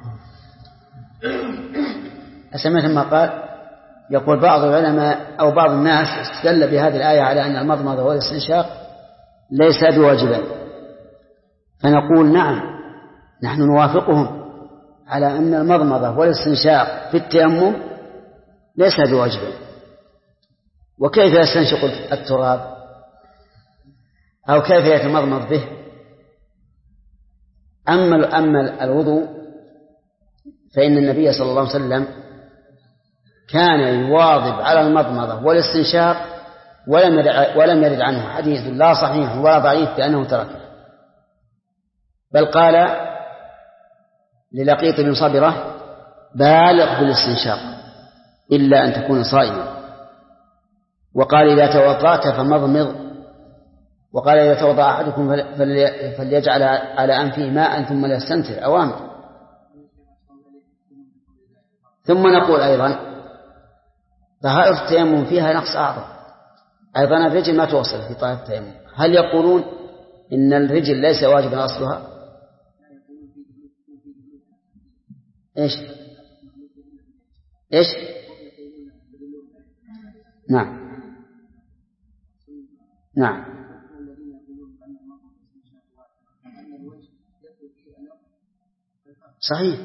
أسمعت ما قال يقول بعض العلماء أو بعض الناس استدل بهذه الآية على أن المضمضة والاستنشاق ليس بواجبا، فنقول نعم، نحن نوافقهم على أن المضمضة والاستنشاق في التيمم ليس بواجبا. وكيف يستنشق التراب أو كيف يتمضمض به؟ أما أما الوضوء فإن النبي صلى الله عليه وسلم كان يواظب على المضمضة والاستنشاق ولم ولم يرد عنه حديث لا صحيح ولا ضعيف بأنه تركه، بل قال للقيط بن صبرة بالغ بالاستنشاق إلا أن تكون صائما، وقال إذا توضأت فمضمض وقال إذا توضأ أحدكم فليجعل على أنفه ماء ثم ليستنثر، أوامر. ثم نقول أيضا طهارة التيمم فيها نقص أعظم أيضا، الرجل ما توصل في طهارة التيمم. هل يقولون إن الرجل ليس واجبا أصلها؟ إيش إيش نعم نعم صحيح.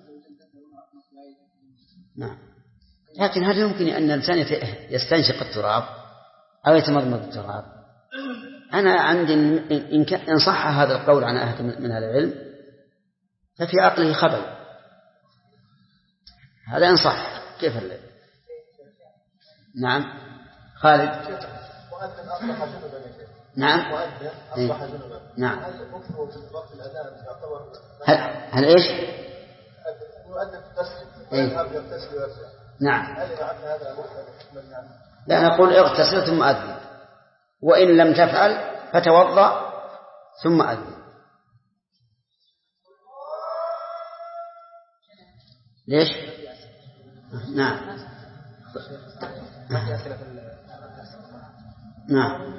نعم. لكن هل يمكن أن الإنسان يستنشق التراب أو يتمضمض التراب؟ أنا عندي إن صح هذا القول عن أحد من أهل العلم ففي عقله خبل، هذا إن صح. كيف الليل؟ نعم خالد. نعم إيه؟ نعم. هل, هل إيش؟ إيه؟ نعم. لا نقول اغتسل ثم أذن، وإن لم تفعل فتوضأ ثم أذن. ليش؟ نعم نعم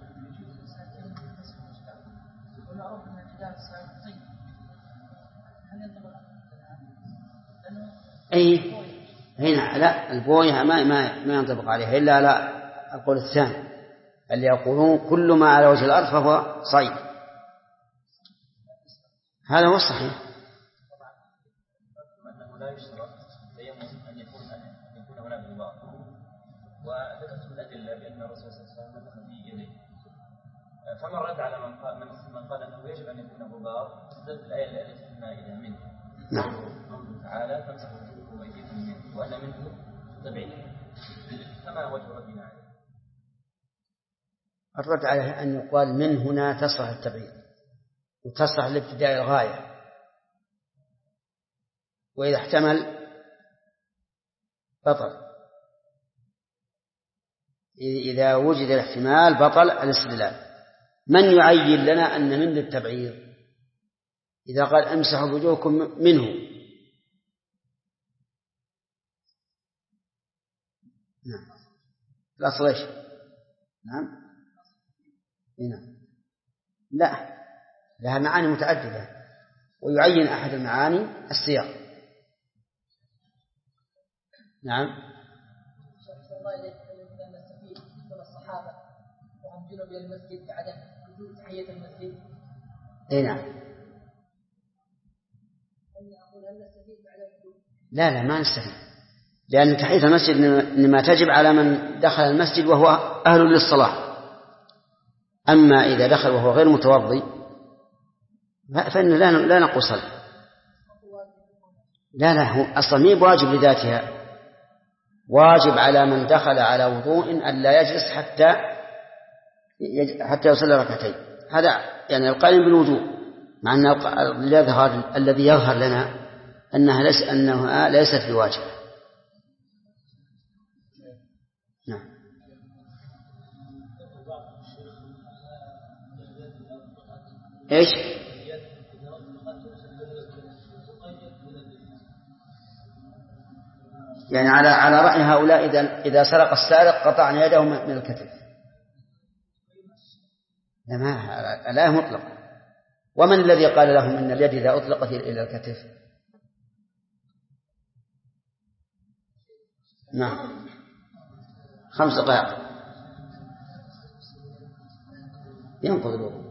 أي هنا لا، البوية ما ما ما ينطبق عليها إلا على القول الثاني اللي يقولون كل ما على وجه الأرض فهو صيد. هذا هو الصحيح. لا يشترط التيمم أن يكون أن يكون هناك غبار، وذكرت الأدلة بأن الرسول صلى الله عليه وسلم مسح في يديه، فمن رد على من قال من قال أنه يجب أن يكون غبار ضد الآية التي في المائدة منه. نعم. قوله تعالى فامسحوا وجوهكم وأيديكم منه، وأن منه تبعيد. فما وجه ردنا عليه؟ الرد عليه أن يقال من هنا تصلح التبعيد وتصلح لابتداء الغاية، وإذا احتمل بطل، إذا وجد الاحتمال بطل الاستدلال. من يعين لنا أن من للتبعيض؟ إذا قال امسحوا وجوهكم منه، نعم الأصل إيش؟ نعم نعم لا، لها معاني متعددة، ويعين أحد المعاني السياق. نعم. اي نعم. لا لا ما نستفيد، لأن تحية المسجد إنما تجب على من دخل المسجد وهو أهل للصلاة. أما إذا دخل وهو غير متوضي فإن لا لا نقول صل. لا لا، هو أصلا مي بواجب لذاتها، واجب على من دخل على وضوء أن لا يجلس حتى حتى يصلي ركعتين. هذا يعني القائم بالوجوب، مع أن يظهر الذي يظهر لنا أنها ليس أنها ليست بواجب. نعم. إيش؟ يعني على على رأي هؤلاء إذا إذا سرق السارق قطعنا يده من الكتف. لا ما لا مطلق. ومن الذي قال لهم إن اليد إذا أطلقت إلى الكتف؟ نعم. خمس دقائق ينقض الوضوء.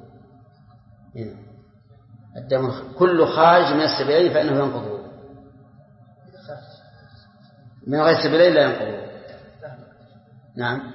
الدم كل خارج من السبيلين فإنه ينقض الوضوء، من غير السبيلين لا ينقض الوضوء. نعم.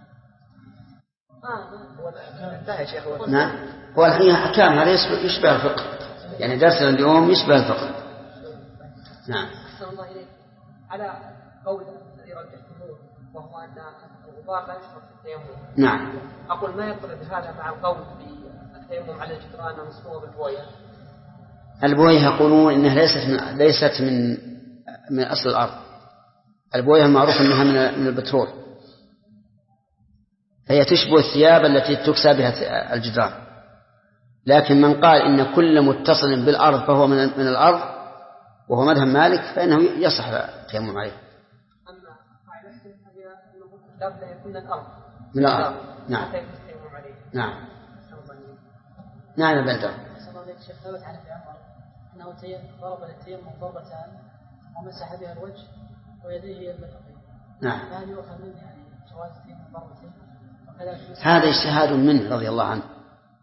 نعم. هو الحين أحكام، هذا يشبه الفقه، يعني درسنا اليوم يشبه الفقه. نعم. على قول الذي رجحته وهو أن الغبار لا يشرب في التيمم. نعم. أقول ما يقترن هذا مع القول بالتيمم على الجدران ومسموه بالبوية. البوية يقولون إنها ليست من ليست من من أصل الأرض. البوية المعروف أنها من من البترول. فهي تشبه الثياب التي تكسى بها الجدران. لكن من قال إن كل متصل بالأرض فهو من من الأرض وهو مذهب مالك فإنه يصح التيمم عليه. أما قاعدته هي أنه لابد أن يكون الأرض من الأرض. نعم. نعم. نعم يا بندر. الشيخ ثبت عن ابن عمر أنه ضرب التيمم ضربتان ومسح بها الوجه ويديه إلى المرفقين. نعم. فهل يؤخذ منه يعني جواز التيمم ضربتين؟ هذا اجتهاد منه رضي الله عنه،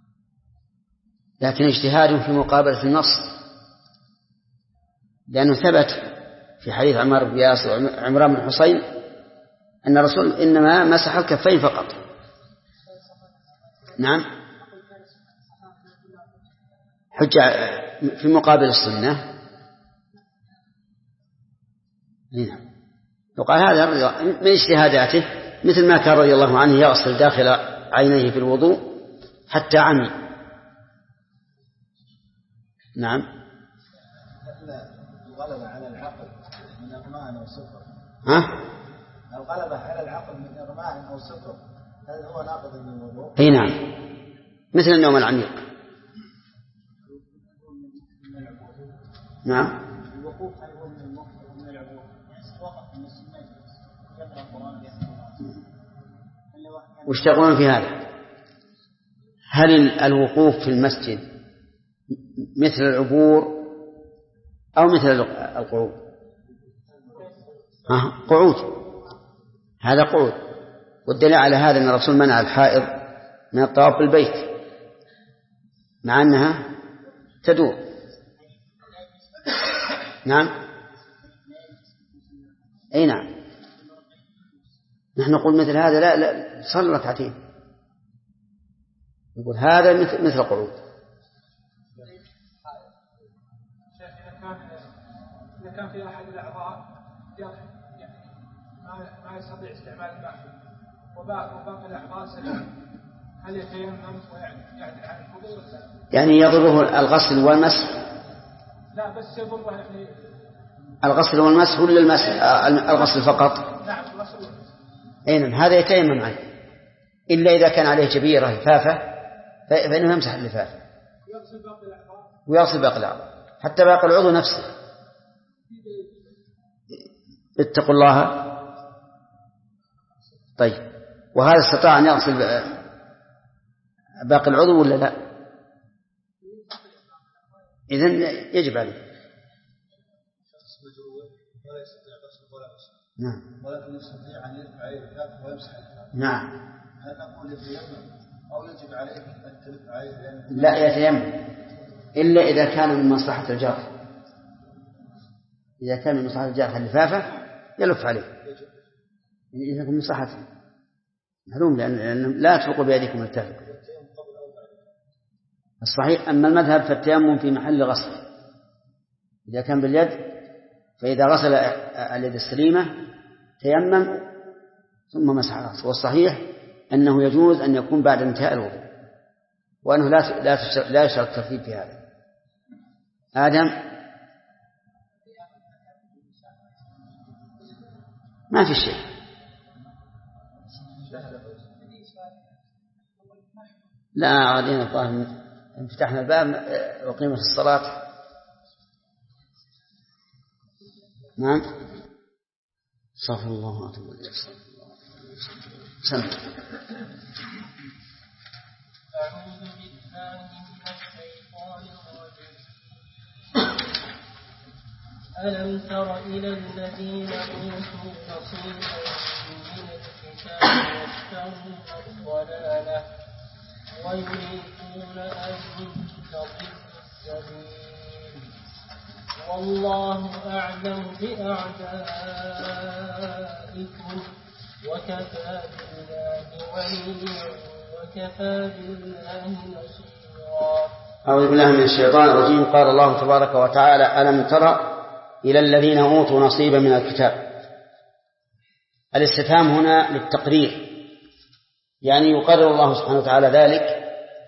لكن اجتهاد في مقابلة النص، لأنه ثبت في حديث عمار بن ياسر وعمران بن حصين أن الرسول إنما مسح الكفين فقط. نعم. حجة في مقابل السنة. نعم. وقال هذا من اجتهاداته، مثل ما كان رضي الله عنه يغسل داخل عينيه في الوضوء حتى عمي. نعم. الغلبة على العقل من إغماء أو سكر. ها؟ الغلبة على العقل من إغماء أو سكر هل هو ناقض للوضوء؟ أي نعم، مثل النوم العميق. نعم. الوقوف هل هو من المخ ومن العبور؟ وقف من السنة يقرأ القرآن وش تقولون في هذا؟ هل الوقوف في المسجد مثل العبور أو مثل القعود؟ ها قعود، هذا قعود. والدليل على هذا أن الرسول منع الحائض من الطواف بالبيت مع أنها تدور. نعم. أي نعم. نحن نقول مثل هذا لا لا صلى ركعتين، نقول هذا مثل مثل قعود. إذا كان في أحد الأعضاء يعني ما يستطيع استعمال الماء وباقي الأعضاء سليم، هل يتيمم ويعدل عن الوضوء؟ يعني يضره الغسل والمسح؟ لا بس يضره يعني الغسل والمسح ولا المسح الغسل فقط؟ نعم الغسل. أي نعم، هذا يتيمم عنه إلا إذا كان عليه جبيرة لفافة فإنه يمسح اللفافة ويغسل باقي الأعضاء حتى باقي العضو نفسه. اتقوا الله. طيب، وهذا استطاع أن يغسل باقي العضو ولا لا؟ إذن يجب عليه. نعم. ولكن يستطيع أن يرفع يده ويمسح. نعم. هل نقول يتيمم أو يجب عليه أن ترفع يده؟ لا يتيمم إلا إذا كان من مصلحة الجرح. إذا كان من مصلحة الجرح اللفافة يلف عليه إذا كان من مصلحته معلوم، لأن لا تفقوا بيدكم التافة. الصحيح أما المذهب فالتيمم في محل غسل، إذا كان باليد فإذا غسل اليد السليمة تيمم ثم مسح رأسه. والصحيح أنه يجوز أن يكون بعد انتهاء الوضوء، وأنه لا لا يشرط الترتيب في هذا. آدم ما في شيء. لا علينا الظاهر فتحنا الباب وقيمة الصلاة. نعم. صلى الله عليه وسلم. سمع. أعوذ بالله من الشيطان الرجيم. ألم تر إلى الذين أوتوا نصيبا من الكتاب يشترون الضلالة ويريدون أن تضلوا السبيل والله أعلم بأعدائكم وكفى بالله وليا وكفى بالله نصيرا. أعوذ بالله من الشيطان الرجيم. قال الله تبارك وتعالى: ألم تر إلى الذين أوتوا نصيبا من الكتاب. الاستفهام هنا للتقرير، يعني يقرر الله سبحانه وتعالى ذلك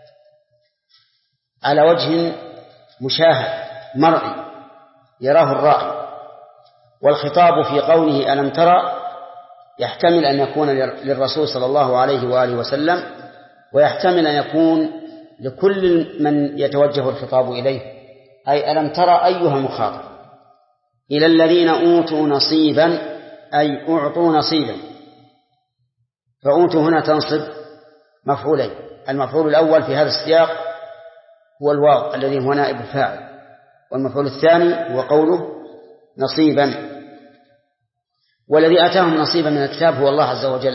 على وجه مشاهد مرئي يراه الرائي. والخطاب في قوله ألم ترى يحتمل أن يكون للرسول صلى الله عليه وآله وسلم، ويحتمل أن يكون لكل من يتوجه الخطاب إليه، أي ألم ترى أيها المخاطب إلى الذين أوتوا نصيبا، أي أعطوا نصيبا. فأوتوا هنا تنصب مفعولين، المفعول الأول في هذا السياق هو الواو الذي هو نائب الفاعل، والمفعول الثاني هو قوله نصيبا. والذي آتاهم نصيبا من الكتاب هو الله عز وجل،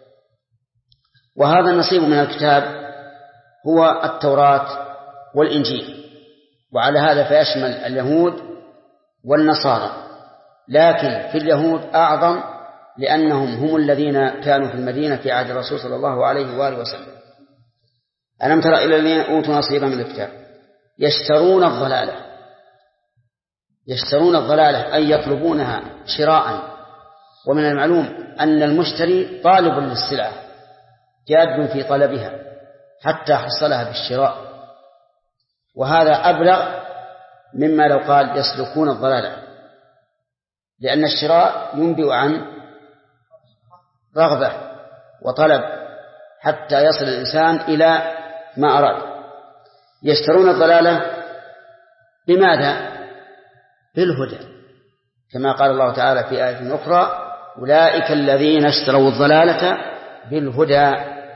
وهذا النصيب من الكتاب هو التوراة والإنجيل، وعلى هذا فيشمل اليهود والنصارى، لكن في اليهود أعظم لأنهم هم الذين كانوا في المدينة في عهد الرسول صلى الله عليه وآله وسلم. ألم تر إلى الذين أوتوا نصيبا من الكتاب يشترون الضلالة، يشترون الضلالة أي يطلبونها شراء، ومن المعلوم أن المشتري طالب للسلعة جاد في طلبها حتى حصلها بالشراء، وهذا أبلغ مما لو قال يسلكون الضلالة، لأن الشراء ينبئ عن رغبة وطلب حتى يصل الإنسان إلى ما أراد. يشترون الضلالة بماذا؟ بالهدى، كما قال الله تعالى في آية أخرى أولئك الذين اشتروا الضلالة بالهدى.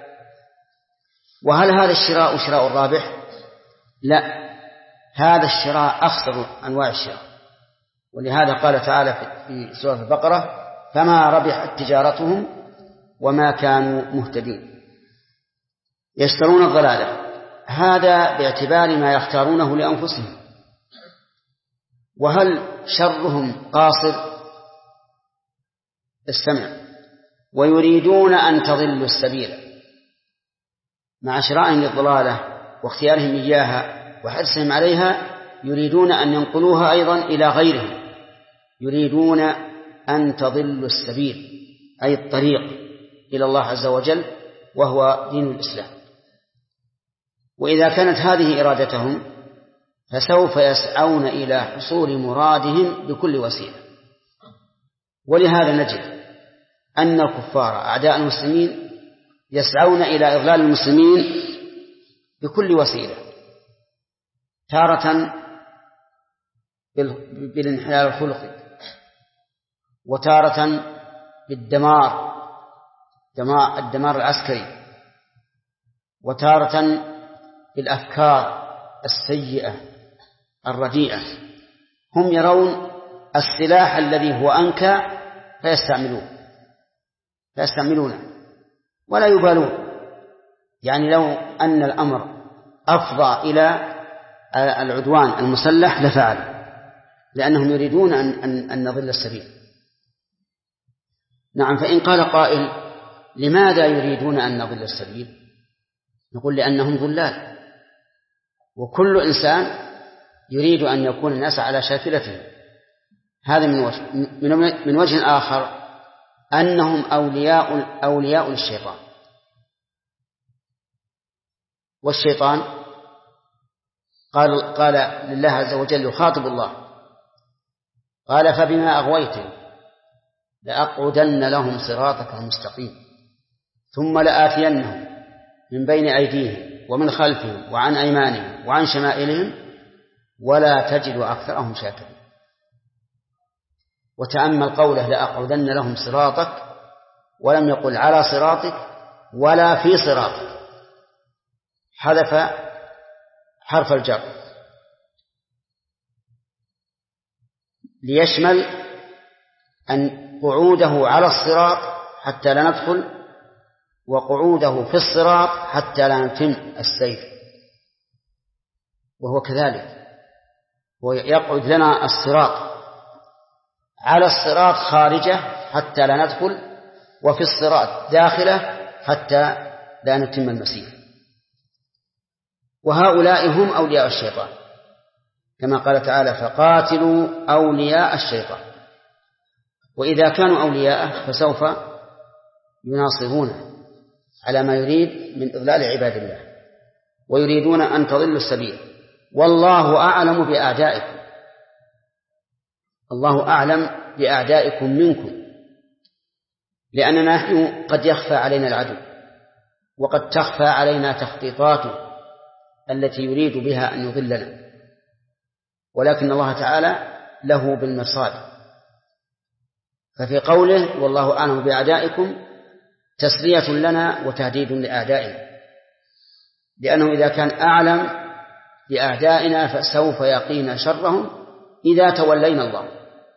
وهل هذا الشراء شراء الرابح؟ لا، هذا الشراء أخسر أنواع الشراء، ولهذا قال تعالى في سورة البقرة فما ربحت تجارتهم وما كانوا مهتدين. يشترون الضلالة، هذا باعتبار ما يختارونه لأنفسهم. وهل شرهم قاصر؟ استمع. ويريدون أن تضلوا السبيل، مع شرائهم للضلالة واختيارهم إياها وحرصهم عليها يريدون أن ينقلوها أيضا إلى غيرهم، يريدون أن تضلوا السبيل أي الطريق إلى الله عز وجل وهو دين الإسلام. وإذا كانت هذه إرادتهم فسوف يسعون إلى حصول مرادهم بكل وسيلة. ولهذا نجد أن الكفار أعداء المسلمين يسعون إلى إضلال المسلمين بكل وسيلة، تارة بالانحلال الخلقي، وتارة بالدمار الدمار العسكري، وتارة بالأفكار السيئة الرديئة. هم يرون السلاح الذي هو أنكى فيستعملون فيستعملونه ولا يبالون. يعني لو أن الأمر أفضى إلى العدوان المسلح لفعل، لأنهم يريدون أن, أن, أن نضل السبيل. نعم، فإن قال قائل لماذا يريدون أن نضل السبيل؟ نقول لأنهم ضلال، وكل إنسان يريد أن يكون الناس على شاكلته. هذا من وجه. من وجه آخر أنهم أولياء أولياء للشيطان، والشيطان قال قال لله عز وجل يخاطب الله قال فبما أغويتني لأقعدن لهم صراطك المستقيم ثم لآتينهم من بين أيديهم ومن خلفهم وعن أيمانهم وعن شمائلهم ولا تجد أكثرهم شاكرين. وتأمل قوله لأقعدن لهم صراطك، ولم يقل على صراطك ولا في صراطك، حذف حرف الجر ليشمل أن قعوده على الصراط حتى لا ندخل، وقعوده في الصراط حتى لا نتم السير. وهو كذلك، ويقعد لنا الصراط على الصراط خارجه حتى لا ندخل، وفي الصراط داخله حتى لا نتم المسير. وهؤلاء هم أولياء الشيطان، كما قال تعالى فقاتلوا أولياء الشيطان. وإذا كانوا أولياءه فسوف يناصرونه على ما يريد من إضلال عباد الله، ويريدون أن تضلوا السبيل. والله أعلم بأعدائكم، الله أعلم بأعدائكم منكم، لأننا نحن قد يخفى علينا العدو، وقد تخفى علينا تخطيطاته التي يريد بها أن يضلنا، ولكن الله تعالى له بالمرصاد. ففي قوله والله أعلم بأعدائكم تسلية لنا وتهديد لأعدائنا، لأنه إذا كان أعلم بأعدائنا فسوف يقينا شرهم إذا تولينا الله،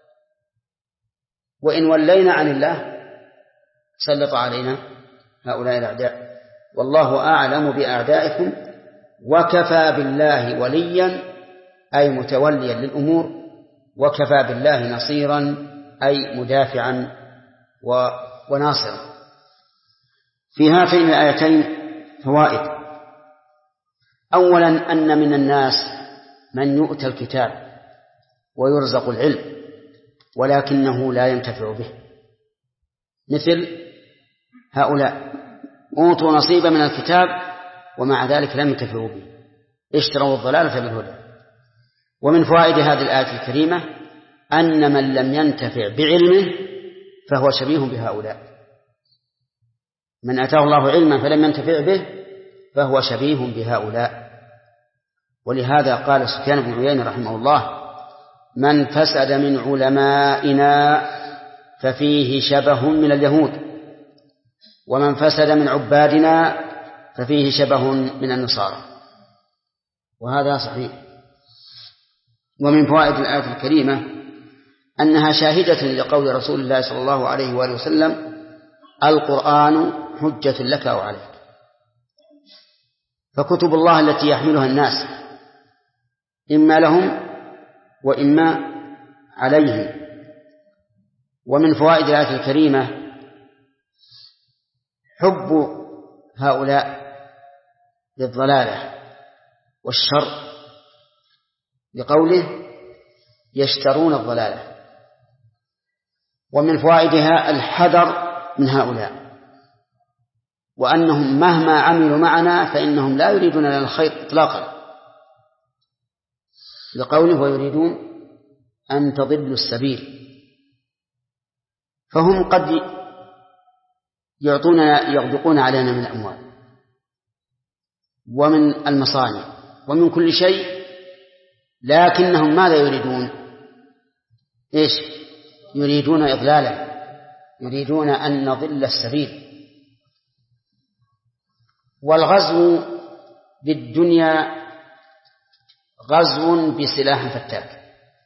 وإن ولينا عن الله سلط علينا هؤلاء الأعداء. والله أعلم بأعدائكم وكفى بالله وليا أي متوليا للأمور، وكفى بالله نصيرا أي مدافعا وناصرا. في هاتين الآيتين فوائد. أولا أن من الناس من يؤتى الكتاب ويرزق العلم ولكنه لا ينتفع به، مثل هؤلاء أوتوا نصيبا من الكتاب ومع ذلك لم ينتفعوا به، اشتروا الضلالة بالهدى. ومن فوائد هذه الآية الكريمة أن من لم ينتفع بعلمه فهو شبيه بهؤلاء، من أتاه الله علما فلم ينتفع به فهو شبيه بهؤلاء. ولهذا قال سفيان بن عيينة رحمه الله: من فسد من علمائنا ففيه شبه من اليهود، ومن فسد من عبادنا ففيه شبه من النصارى. وهذا صحيح. ومن فوائد الآية الكريمة أنها شاهدة لقول رسول الله صلى الله عليه وآله وسلم: القرآن حجة لك وعليك. فكتب الله التي يحملها الناس إما لهم وإما عليهم. ومن فوائد الآية الكريمة حب هؤلاء للضلالة والشر، لقوله: يشترون الضلالة. ومن فوائدها الحذر من هؤلاء، وأنهم مهما عملوا معنا فإنهم لا يريدون لنا الخير إطلاقا، لقوله: ويريدون أن تضلوا السبيل. فهم قد يعطوننا يغدقون علينا من الأموال ومن المصانع ومن كل شيء، لكنهم ماذا يريدون؟ إيش؟ يريدون إضلالا، يريدون أن نضل السبيل. والغزو بالدنيا غزو بسلاح فتاك،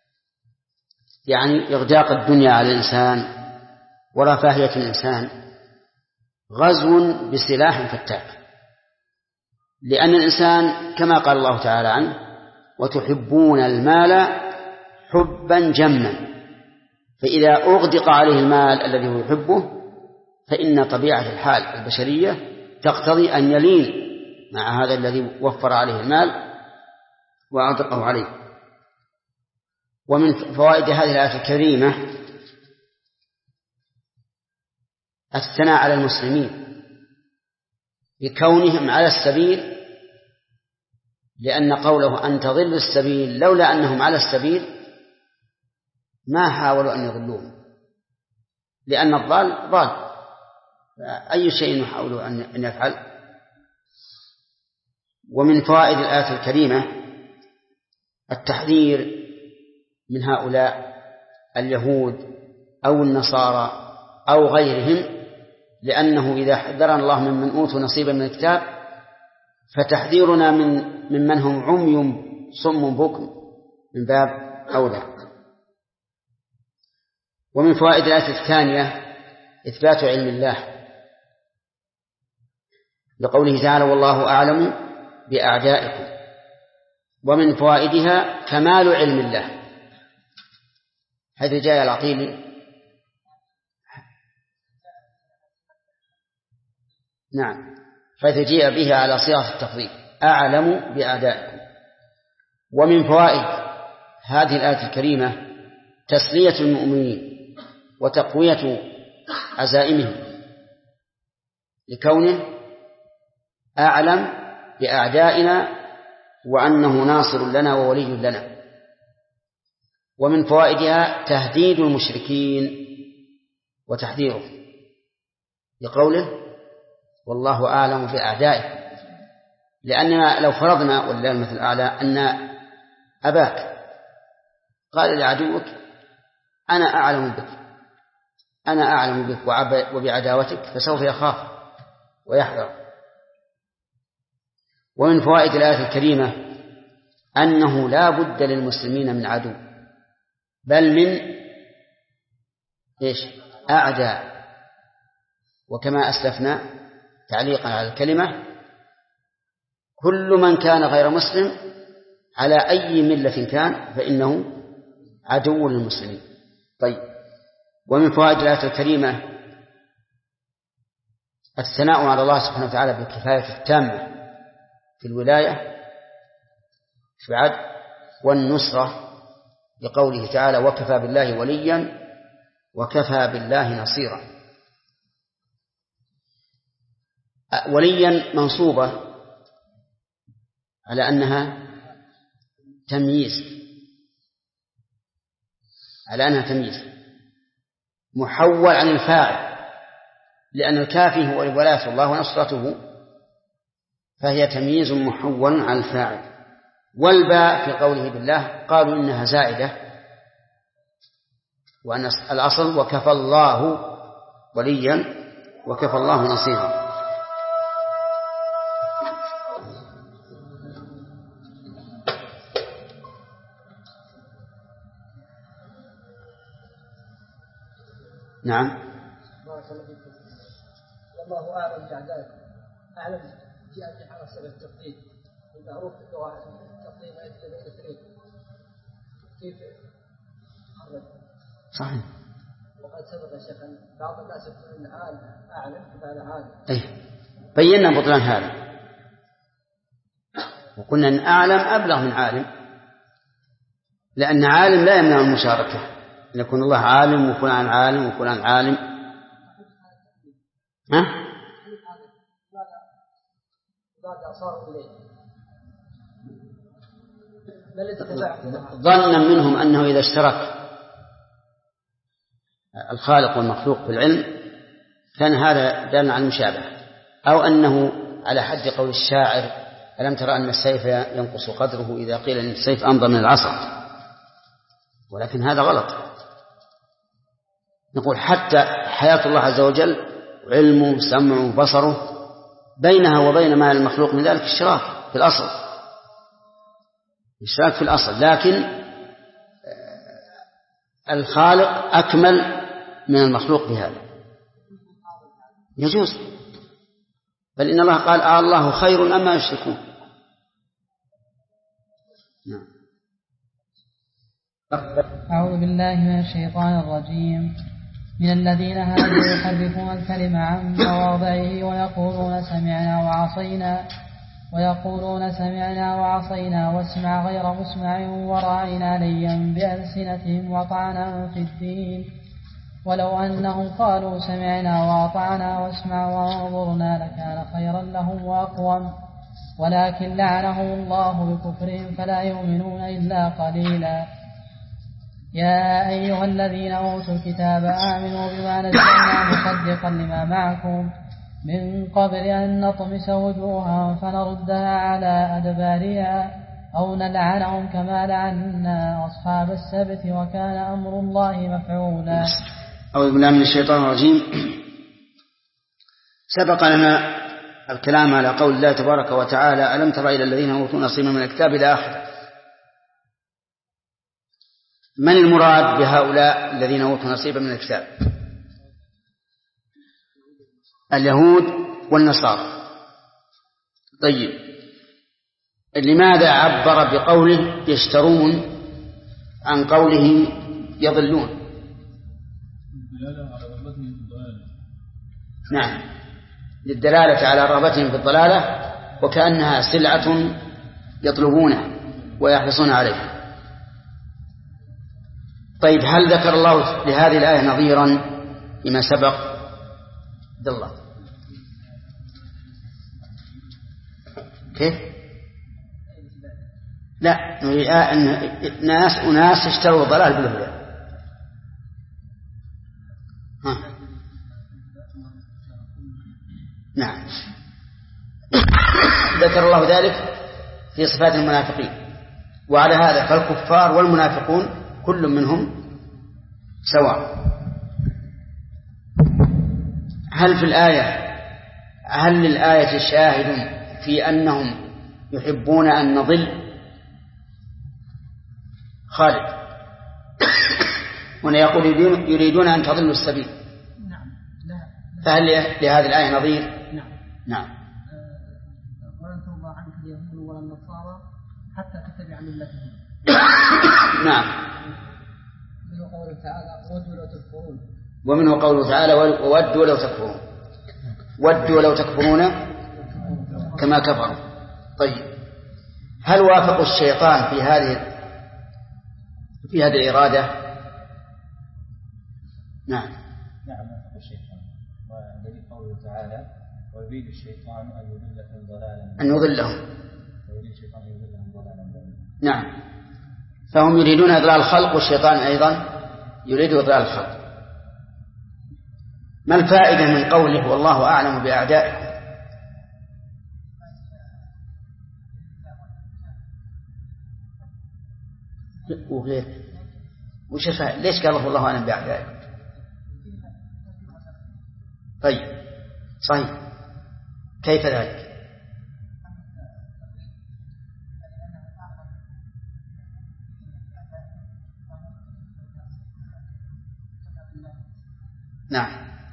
يعني إغداق الدنيا على الإنسان ورفاهية الإنسان غزو بسلاح فتاك، لأن الإنسان كما قال الله تعالى عنه: وتحبون المال حبا جما. فإذا أغدق عليه المال الذي هو يحبه فإن طبيعة الحال البشرية تقتضي أن يلين مع هذا الذي وفر عليه المال وأغدقه عليه. ومن فوائد هذه الآية الكريمة الثناء على المسلمين بكونهم على السبيل، لأن قوله أن تضلوا السبيل لولا أنهم على السبيل ما حاولوا أن يضلوهم، لأن الضال ضال، أي شيء يحاولوا أن يفعل. ومن فوائد الآية الكريمة التحذير من هؤلاء اليهود أو النصارى أو غيرهم، لأنه إذا حذرنا الله ممن أوتوا نصيبا من الكتاب فتحذيرنا من ممن هم عمي صم بكم من باب أولى. ومن فوائد الآية الثانية إثبات علم الله، لقوله تعالى: والله أعلم بأعدائكم. ومن فوائدها كمال علم الله، حيث جاء العقيل نعم حيث جاء به على صيغة التفضيل: أعلم بأعدائكم. ومن فوائد هذه الآية الكريمة تسلية المؤمنين وتقوية عزائمهم، لكونه أعلم بأعدائنا وأنه ناصر لنا وولي لنا. ومن فوائدها تهديد المشركين وتحذيره، لقوله والله أعلم بأعدائه. لأننا لو فرضنا ولله المثل الأعلى أن أباك قال لعدوك أنا أعلم بك أنا أعلم بك وبعداوتك، فسوف يخاف ويحذر. ومن فوائد الآية الكريمة أنه لا بد للمسلمين من عدو، بل من إيش؟ أعداء. وكما أسلفنا تعليقا على الكلمة كل من كان غير مسلم على أي ملة كان فإنه عدو للمسلمين. طيب، ومن فوائد الآية الكريمة الثناء على الله سبحانه وتعالى بالكفاية التامة في الولاية بعد والنصرة، لقوله تعالى وكفى بالله وليا وكفى بالله نصيرا. وليا منصوبة على أنها تمييز على أنها تمييز محول عن الفاعل، لأن الكافي هو ولاية الله ونصرته، فهي تمييز محول عن الفاعل. والباء في قوله بالله قالوا إنها زائدة، وأن الأصل وكفى الله وليا وكفى الله نصيرا. نعم. والله أعلم بأعدائكم. أعلم جاء في حرص على التقديم المعروف بالقواعد التقديم يأتي بين الاثنين. كيف خرج؟ صحيح. وقد سبق يا شيخ أن بعض الناس يقولون عالم أعلم فعل عالم. أي بينا بطلان هذا وقلنا أن أعلم أبلغ من عالم، لأن عالم لا يمنع المشاركة، أن يكون الله عالم وفلان عالم وفلان عالم. ها؟ ظنا منهم أنه إذا اشترك الخالق والمخلوق في العلم كان هذا دالا على المشابهة، أو أنه على حد قول الشاعر ألم ترى أن السيف ينقص قدره إذا قيل أن السيف أمضى من العصا، ولكن هذا غلط. نقول حتى حياة الله عز وجل علمه سمعه بصره بينها وبين ما المخلوق من ذلك اشتراك في الأصل، اشتراك في الأصل، لكن الخالق أكمل من المخلوق بهذا. يجوز، بل إن الله قال آه الله خير أما يشركون. نعم. أعوذ بالله من الشيطان الرجيم. من الذين هادوا يحرفون الكلم عن مواضعه ويقولون سمعنا وعصينا ويقولون سمعنا وعصينا واسمع غير مسمع وراعنا ليا بألسنتهم وطعنا في الدين، ولو أنهم قالوا سمعنا وأطعنا واسمع وانظرنا لكان خيرا لهم وأقوم، ولكن لعنهم الله بكفرهم فلا يؤمنون إلا قليلا. يا أيها الذين أوتوا الكتاب آمنوا بما نزلنا مصدقا لما معكم من قبل أن نطمس وجوها فنردها على أدبارها أو نلعنهم كما لعنا أصحاب السبت وكان أمر الله مفعولا. أعوذ بالله من الشيطان الرجيم. سبق لنا الكلام على قول الله تبارك وتعالى ألم تر إلى الذين أوتوا نصيبا من الكتاب إلى آخره. من المراد بهؤلاء الذين أوتوا نصيبا من الكتاب؟ اليهود والنصارى. طيب، لماذا عبر بقوله يشترون عن قوله يضلون؟ نعم، للدلالة على رغبتهم في الضلالة وكأنها سلعة يطلبونها ويحرصون عليها. طيب، هل ذكر الله لهذه الآية نظيرا لما سبق؟ عبد الله كيف؟ لا، نريد أن ناس أناس اشتروا الضلال بالهدى. ها. ذكر الله ذلك في صفات المنافقين. وعلى هذا فالكفار والمنافقون كل منهم سواء. هل في الآية هل للآية شاهد في أنهم يحبون أن نضل؟ خالد هنا يقول يريدون أن تضلوا السبيل. نعم. لا. فهل لهذه الآية نظير؟ نعم. نعم. ولن ترضى عنك اليهود ولا النصارى حتى تتبع ملتهم. نعم. منه قوله تعالى ودوا لو تكفرون. ومنه قوله تعالى ودوا لو تكفرون. ودوا لو تكفرون كما كفروا. طيب هل وافقوا الشيطان في هذه في هذه الإرادة؟ نعم. نعم وافقوا الشيطان. ودليل قوله تعالى ويريد الشيطان أن يضلهم ضلالا أن يضلهم. ويريد الشيطان أن يضلهم ضلالا بعيدا. نعم. فهم يريدون إضلال الخلق والشيطان أيضا يريد إضلال الخلق. ما الفائدة من قوله والله أعلم بأعدائكم؟ وغير وش الفائدة؟ ليش قال الله أعلم بأعدائكم؟ طيب صحيح. كيف ذلك؟ نعم.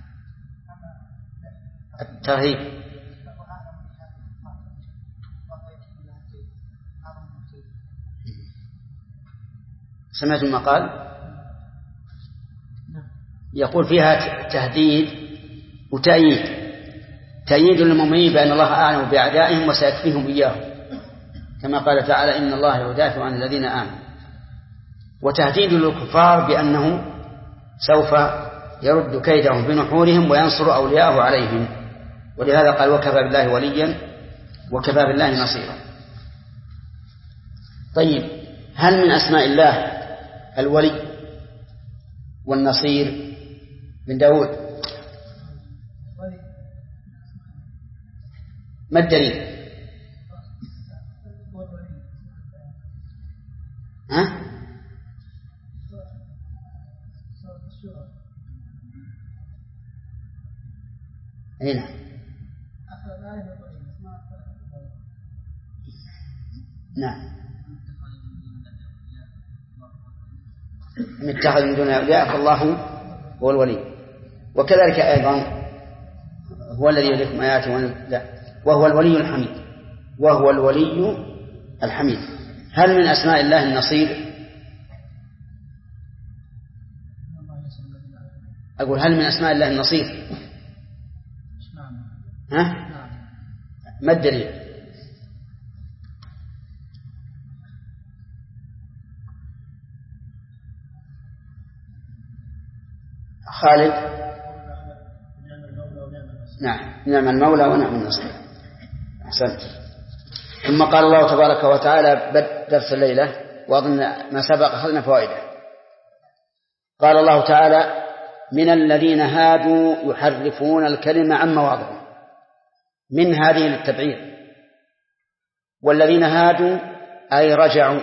الترهيب. سمعت ما قال؟ يقول فيها تهديد وتأييد. تأييد للمؤمنين بأن الله أعلم بأعدائهم وسيكفيهم إياه كما قال تعالى إن الله يدافع عن الذين آمنوا. وتهديد للكفار بأنه سوف يرد كيدهم بنحورهم وينصر أولياءه عليهم. ولهذا قال وكفى بالله وليا وكفى بالله نصيرا. طيب هل من أسماء الله الولي والنصير من داود؟ ما الدليل؟ ها؟ هنا نعم. من اتخذ من دون أولياء فالله هو الولي. وكذلك أيضا هو الذي يريكم آياته لا وهو الولي الحميد. وهو الولي الحميد. هل من أسماء الله النصير؟ أقول هل من أسماء الله النصير؟ ها؟ ما الدليل؟ خالد. نعم نعم المولى ونعم النصير. أحسنت. ثم قال الله تبارك وتعالى درس الليلة وأظن ما سبق أخذنا فوائده. قال الله تعالى من الذين هادوا يحرفون الكلمة عن مواضعه. من هذه للتبعير. والذين هادوا أي رجعوا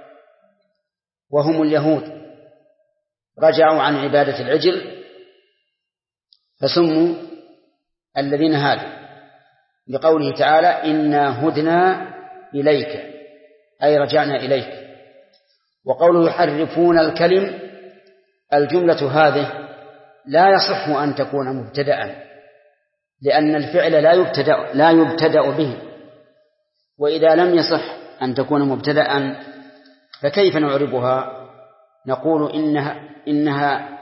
وهم اليهود رجعوا عن عبادة العجل فسموا الذين هادوا لقوله تعالى إنا هدنا إليك أي رجعنا إليك. وقوله يحرفون الكلم الجملة هذه لا يصح أن تكون مبتدأ لأن الفعل لا يبتدأ, لا يبتدأ به. وإذا لم يصح أن تكون مبتدأ فكيف نعربها؟ نقول إنها, إنها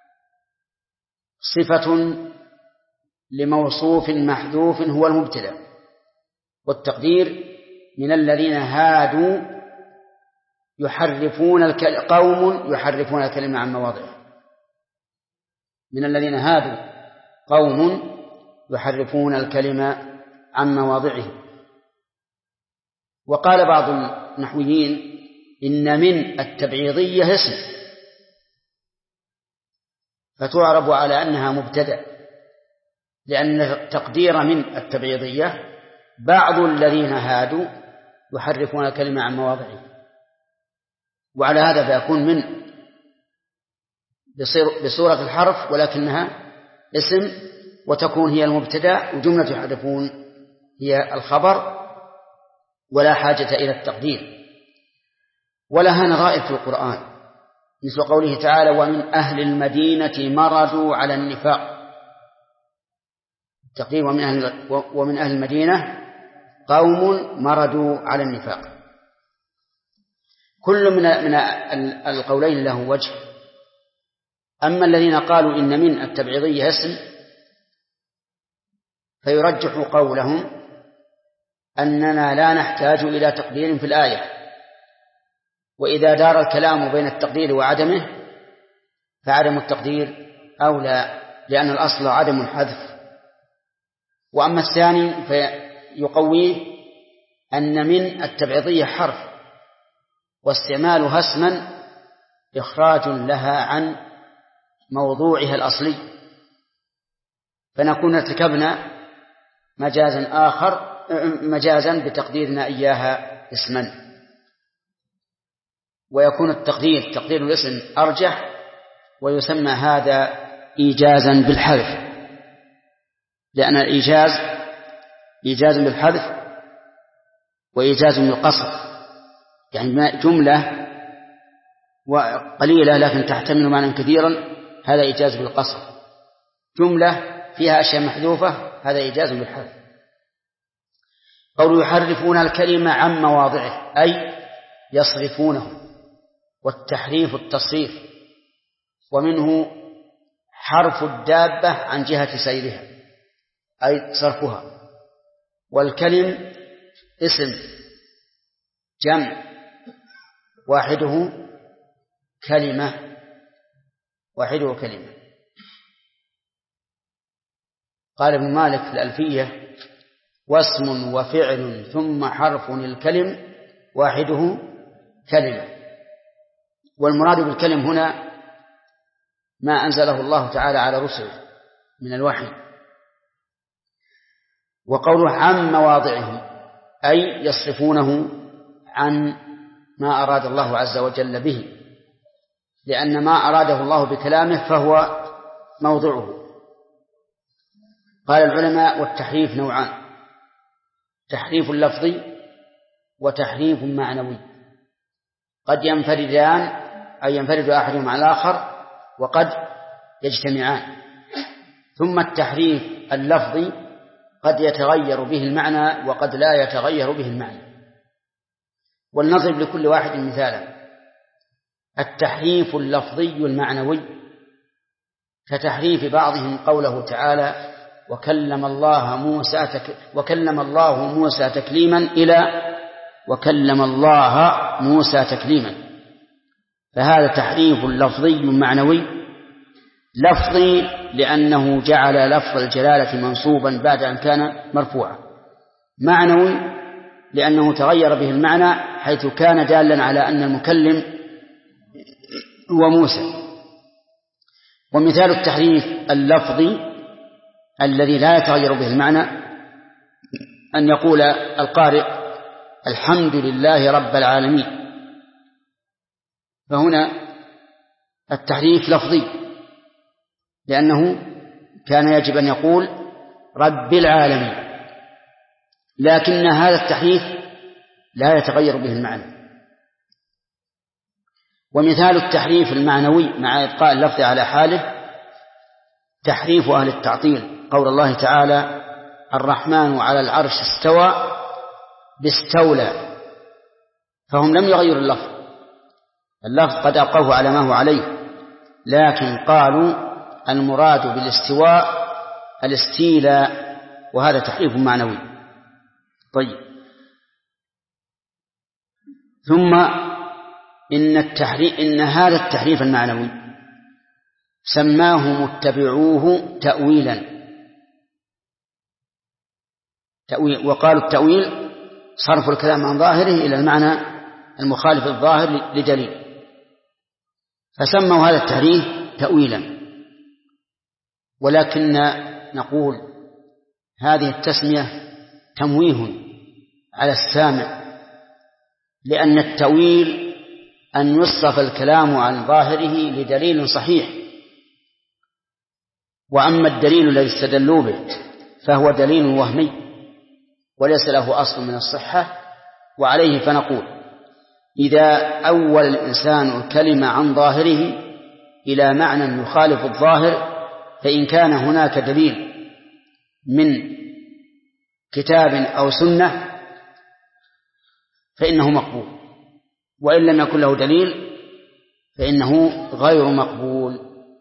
صفة لموصوف محذوف هو المبتدأ. والتقدير من الذين هادوا يحرفون الكلمة قوم يحرفون الكلمة عن مواضعه. من الذين هادوا قوم يحرفون الكلمة عن مواضعه. وقال بعض النحويين إن من التبعيضية اسم فتعرب على أنها مبتدأ لأن تقدير من التبعيضية بعض الذين هادوا يحرفون الكلمة عن مواضعه، وعلى هذا فيكون من بصورة الحرف ولكنها اسم، وتكون هي المبتدأ، وجملة يحرفون هي الخبر، ولا حاجة إلى التقدير. ولها نظائر في القرآن مثل قوله تعالى: ومن أهل المدينة مردوا على النفاق. التقدير ومن أهل, ومن أهل المدينة قوم مردوا على النفاق. كل من من القولين له وجه. أما الذين قالوا إن من التبعيضية اسم فيرجح قولهم أننا لا نحتاج إلى تقدير في الآية، وإذا دار الكلام بين التقدير وعدمه فعدم التقدير أولى، لأن الأصل عدم الحذف. وأما الثاني فيقويه أن من التبعيضية حرف، واستعمالها اسما إخراج لها عن موضوعها الأصلي، فنكون ارتكبنا مجازا آخر مجازا بتقديرنا إياها اسما، ويكون التقدير تقدير الاسم أرجح، ويسمى هذا إيجازا بالحذف، لأن الإيجاز إيجاز بالحذف وإيجاز بالقصر، يعني جملة وقليلة لكن تحتمل معنى كثيرا، هذا إيجاز بالقصر. جملة فيها أشياء محذوفة، هذا إيجاز بالحذف. قولوا يحرفون الكلمة عن مواضعه أي يصرفونه، والتحريف التصريف، ومنه حرف الدابة عن جهة سيرها أي صرفها. والكلم اسم جمع واحده كلمة واحده كلمة. قال ابن مالك في الألفية: واسم وفعل ثم حرف الكلم واحده كلمة. والمراد بالكلم هنا ما أنزله الله تعالى على رسله من الوحي. وقوله عن مواضعه أي يصرفونه عن ما أراد الله عز وجل به، لأن ما أراده الله بكلامه فهو موضعه. قال العلماء: والتحريف نوعان: تحريف لفظي وتحريف معنوي، قد ينفردان أي ينفرد أحدهما على الآخر، وقد يجتمعان. ثم التحريف اللفظي قد يتغير به المعنى وقد لا يتغير به المعنى. ولنضرب لكل واحد مثالا. التحريف اللفظي المعنوي كتحريف بعضهم قوله تعالى: وكلم الله موسى تك... وكلم الله موسى تكليما إلى وكلم الله موسى تكليما، فهذا تحريف لفظي معنوي. لفظي لأنه جعل لفظ الجلالة منصوبا بعد أن كان مرفوعا. معنوي لأنه تغير به المعنى حيث كان دالا على أن المكلم هو موسى. ومثال التحريف اللفظي الذي لا يتغير به المعنى أن يقول القارئ: الحمد لله رب العالمين، فهنا التحريف لفظي لأنه كان يجب أن يقول رب العالمين، لكن هذا التحريف لا يتغير به المعنى. ومثال التحريف المعنوي مع إبقاء اللفظ على حاله تحريف أهل التعطيل، قول الله تعالى: الرحمن على العرش استوى باستولى، فهم لم يغيروا اللفظ، اللفظ قد أبقوه على ما هو عليه، لكن قالوا المراد بالاستواء الاستيلاء، وهذا تحريف معنوي. طيب، ثم إن, التحريف إن هذا التحريف المعنوي سماه متبعوه تأويلا، تأويل، وقالوا التأويل صرف الكلام عن ظاهره إلى المعنى المخالف الظاهر لدليل، فسموا هذا التحريف تأويلا. ولكن نقول هذه التسمية تمويه على السامع، لأن التأويل أن يصرف الكلام عن ظاهره لدليل صحيح، وأما الدليل الذي استدلوا به فهو دليل وهمي وليس له أصل من الصحة، وعليه فنقول إذا أول الإنسان الكلمة عن ظاهره إلى معنى يخالف الظاهر، فإن كان هناك دليل من كتاب أو سنة فإنه مقبول، وإن لم يكن له دليل فإنه غير مقبول.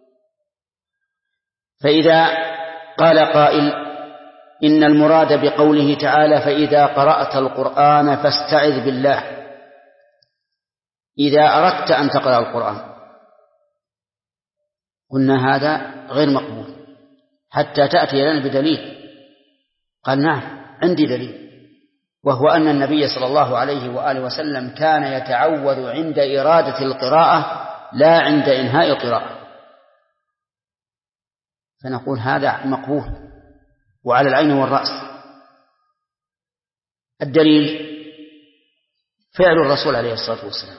فإذا قال قائل إن المراد بقوله تعالى فإذا قرأت القرآن فاستعذ بالله، إذا أردت أن تقرأ القرآن، قلنا هذا غير مقبول حتى تأتي لنا بدليل. قال نعم عندي دليل، وهو أن النبي صلى الله عليه وآله وسلم كان يتعوذ عند إرادة القراءة لا عند إنهاء القراءة، فنقول هذا مقبول وعلى العين والرأس. الدليل فعل الرسول عليه الصلاة والسلام.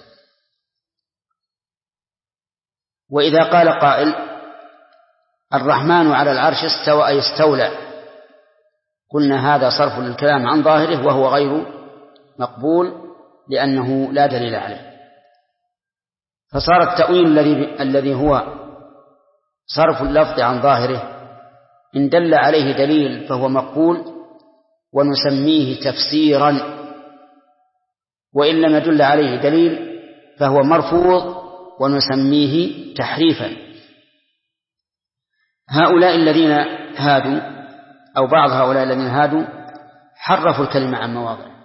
وإذا قال قائل الرحمن على العرش استوى أي استولى، قلنا هذا صرف للكلام عن ظاهره وهو غير مقبول لأنه لا دليل عليه. فصار التأويل الذي الذي هو صرف اللفظ عن ظاهره إن دل عليه دليل فهو مقبول ونسميه تفسيرا، وإن لم يدل عليه دليل فهو مرفوض ونسميه تحريفا. هؤلاء الذين هادوا أو بعض هؤلاء الذين هادوا حرفوا الكلمة عن مواضعه،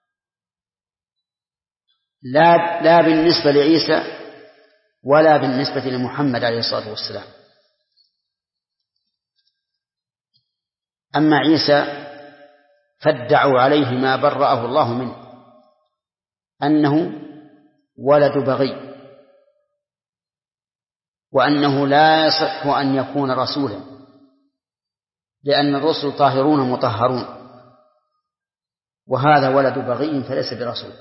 لا, لا بالنسبة لعيسى ولا بالنسبة لمحمد عليه الصلاة والسلام. أما عيسى فادعوا عليه ما برأه الله منه أنه ولد بغي، وأنه لا يصح أن يكون رسولا، لأن الرسل طاهرون مطهرون، وهذا ولد بغي فليس برسول.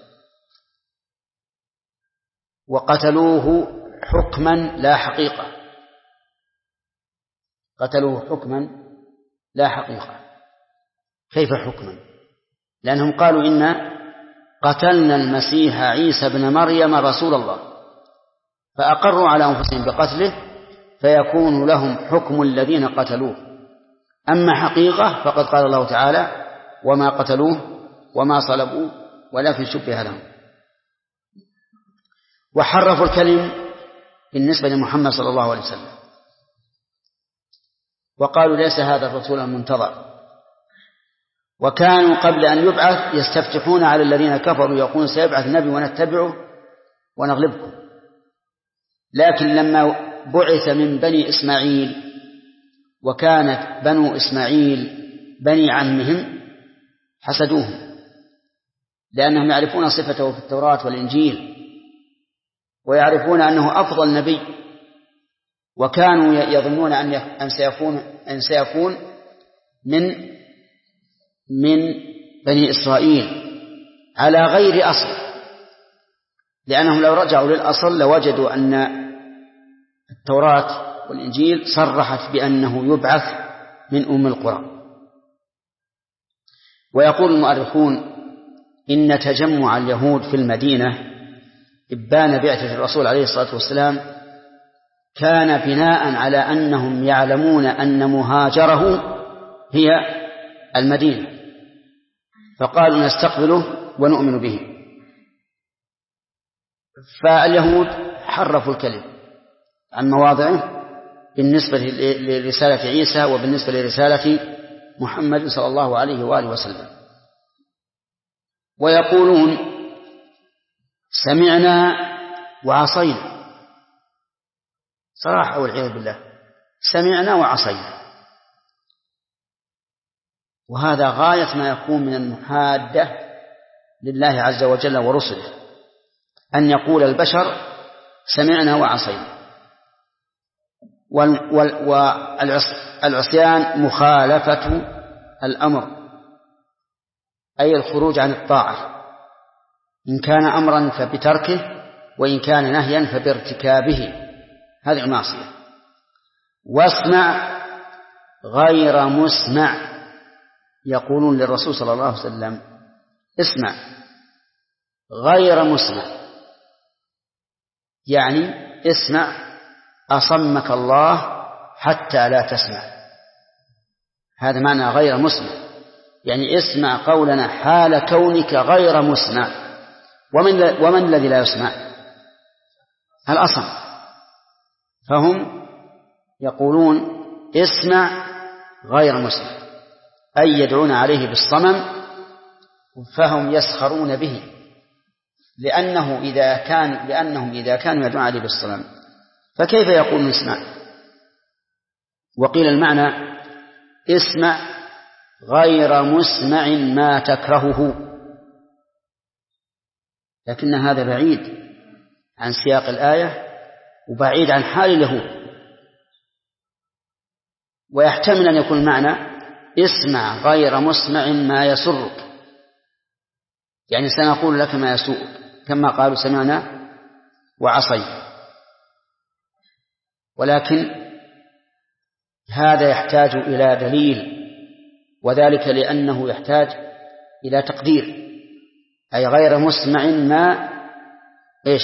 وقتلوه حكما لا حقيقة، قتلوه حكما لا حقيقة. كيف حكما؟ لأنهم قالوا إن قتلنا المسيح عيسى بن مريم رسول الله، فأقروا على أنفسهم بقتله فيكون لهم حكم الذين قتلوه. أما حقيقة فقد قال الله تعالى وما قتلوه وما صلبوه ولكن شبه لهم. وحرفوا الكلم بالنسبة لمحمد صلى الله عليه وسلم، وقالوا ليس هذا الرسول المنتظر. وكانوا قبل أن يبعث يستفتحون على الذين كفروا يقولون سيبعث نبي ونتبعه ونغلبكم، لكن لما بعث من بني إسماعيل وكانت بنو إسماعيل بني عمهم حسدوهم، لأنهم يعرفون صفته في التوراة والإنجيل ويعرفون أنه أفضل نبي، وكانوا يظنون أن سيكون أن سيكون من من بني إسرائيل على غير أصل، لأنهم لو رجعوا للأصل لوجدوا أن التوراة والإنجيل صرحت بأنه يبعث من أم القرى. ويقول المؤرخون إن تجمع اليهود في المدينة إبان بعثة الرسول عليه الصلاة والسلام كان بناء على أنهم يعلمون أن مهاجره هي المدينة، فقالوا نستقبله ونؤمن به. فاليهود حرفوا الكلم عن مواضعه بالنسبة لرسالة عيسى وبالنسبة لرسالة محمد صلى الله عليه وآله وسلم. ويقولون سمعنا وعصينا، صراحة والعياذ بالله، سمعنا وعصينا، وهذا غاية ما يكون من المحادة لله عز وجل ورسله، أن يقول البشر سمعنا وعصينا. والعصيان مخالفة الأمر، أي الخروج عن الطاعة، إن كان أمرا فبتركه، وإن كان نهيا فبارتكابه، هذه المعصية. واسمع غير مسمع، يقولون للرسول صلى الله عليه وسلم اسمع غير مسمع، يعني اسمع أصمك الله حتى لا تسمع، هذا معنى غير مسمع، يعني اسمع قولنا حال كونك غير مسمع. ومن, ومن الذي لا يسمع؟ الأصم. فهم يقولون اسمع غير مسمع، أي يدعون عليه بالصمم، فهم يسخرون به، لأنه إذا كان لأنهم إذا كانوا يدعون عليه بالصمم فكيف يقولون اسمع؟ وقيل المعنى اسمع غير مسمع ما تكرهه، لكن هذا بعيد عن سياق الآية وبعيد عن حال اليهود. ويحتمل أن يكون المعنى اسمع غير مسمع ما يسرك، يعني سنقول لك ما يسوءك، كما قالوا سمعنا وعصينا. ولكن هذا يحتاج إلى دليل، وذلك لأنه يحتاج إلى تقدير، أي غير مسمع ما إيش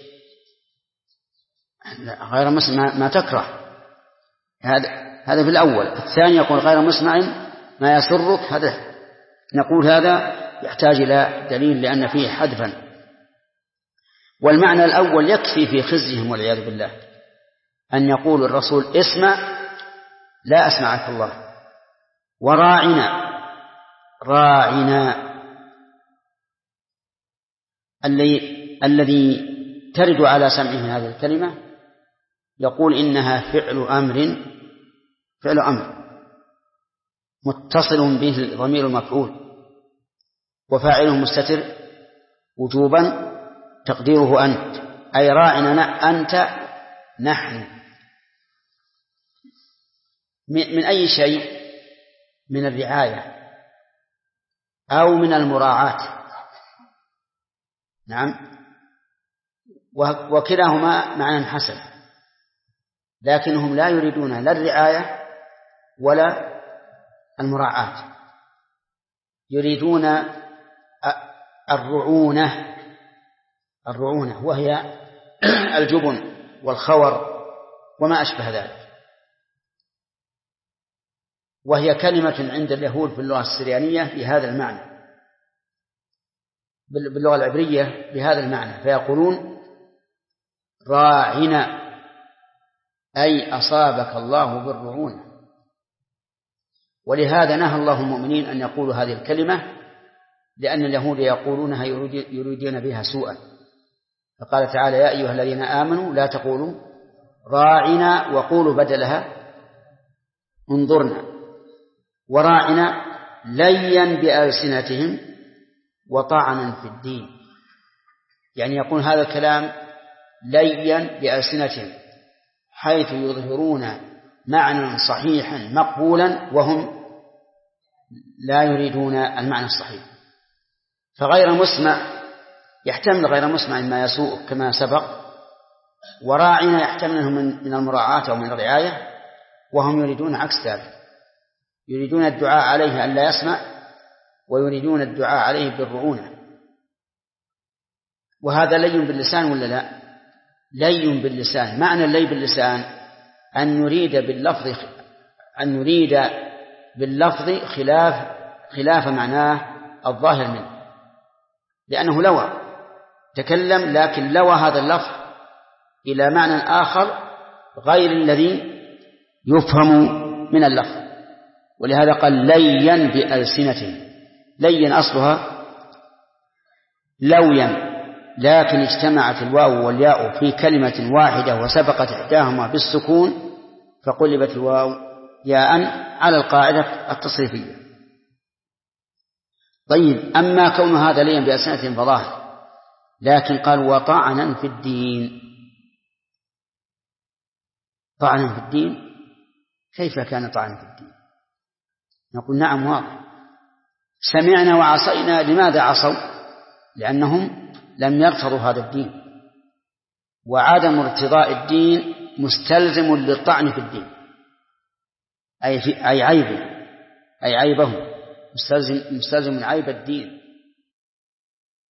غير مسمع ما تكره، هذا هذا في الأول. الثاني يقول غير مسمع ما يسرك، هذا نقول هذا يحتاج إلى دليل لأن فيه حذفا. والمعنى الأول يكفي في خزيهم والعياذ بالله أن يقول الرسول اسمع لا أسمعك الله، وراعنا راعنا الذي الذي ترد على سمعه هذه الكلمة يقول إنها فعل أمر فعل أمر متصل به ضمير المفعول، وفاعله مستتر وجوبا تقديره أنت، أي راعنا أنت نحن، من أي شيء؟ من الرعاية أو من المراعاة. نعم، وكلاهما معنى حسن، لكنهم لا يريدون لا الرعاية ولا المراعاة، يريدون الرعونة الرعونة وهي الجبن والخور وما أشبه ذلك، وهي كلمة عند اليهود في اللغة السريانية بهذا المعنى، باللغة العبرية بهذا المعنى، فيقولون راعنا أي أصابك الله بالرعونة. ولهذا نهى الله المؤمنين أن يقولوا هذه الكلمة، لأن اليهود يقولونها يريدون بها سوءا، فقال تعالى يا أيها الذين آمنوا لا تقولوا راعنا وقولوا بدلها انظرنا. وراعنا ليا بألسنتهم وطعنا في الدين، يعني يقول هذا الكلام ليا بألسنتهم حيث يظهرون معنى صحيحا مقبولا وهم لا يريدون المعنى الصحيح. فغير مسمع يحتمل غير مسمع ما يسوء كما سبق، وراعنا يحتمله من المراعاة أو من الرعاية، وهم يريدون عكس ذلك، يريدون الدعاء عليه أن لا يسمع، ويريدون الدعاء عليه بالرعونة. وهذا لين باللسان ولا لا؟ لين باللسان. معنى اللين باللسان أن نريد باللفظ أن نريد باللفظ خلاف خلاف معناه الظاهر منه، لأنه لوى تكلم لكن لوى هذا اللفظ إلى معنى آخر غير الذي يفهم من اللفظ، ولهذا قال لين بألسنتهم. لين أصلها لويا، لكن اجتمعت الواو والياء في كلمة واحدة وسبقت إحداهما بالسكون فقلبت الواو ياء على القاعدة التصريفية. طيب، أما كون هذا لين بألسنتهم فظاهر، لكن قال وطعنا في الدين. طعنا في الدين، كيف كان طعنا في الدين؟ نقول نعم واضح، سمعنا وعصينا. لماذا عصوا؟ لأنهم لم يرتضوا هذا الدين، وعدم ارتضاء الدين مستلزم للطعن في الدين، أي, في أي عيبه أي عيبهم مستلزم, مستلزم عيب الدين.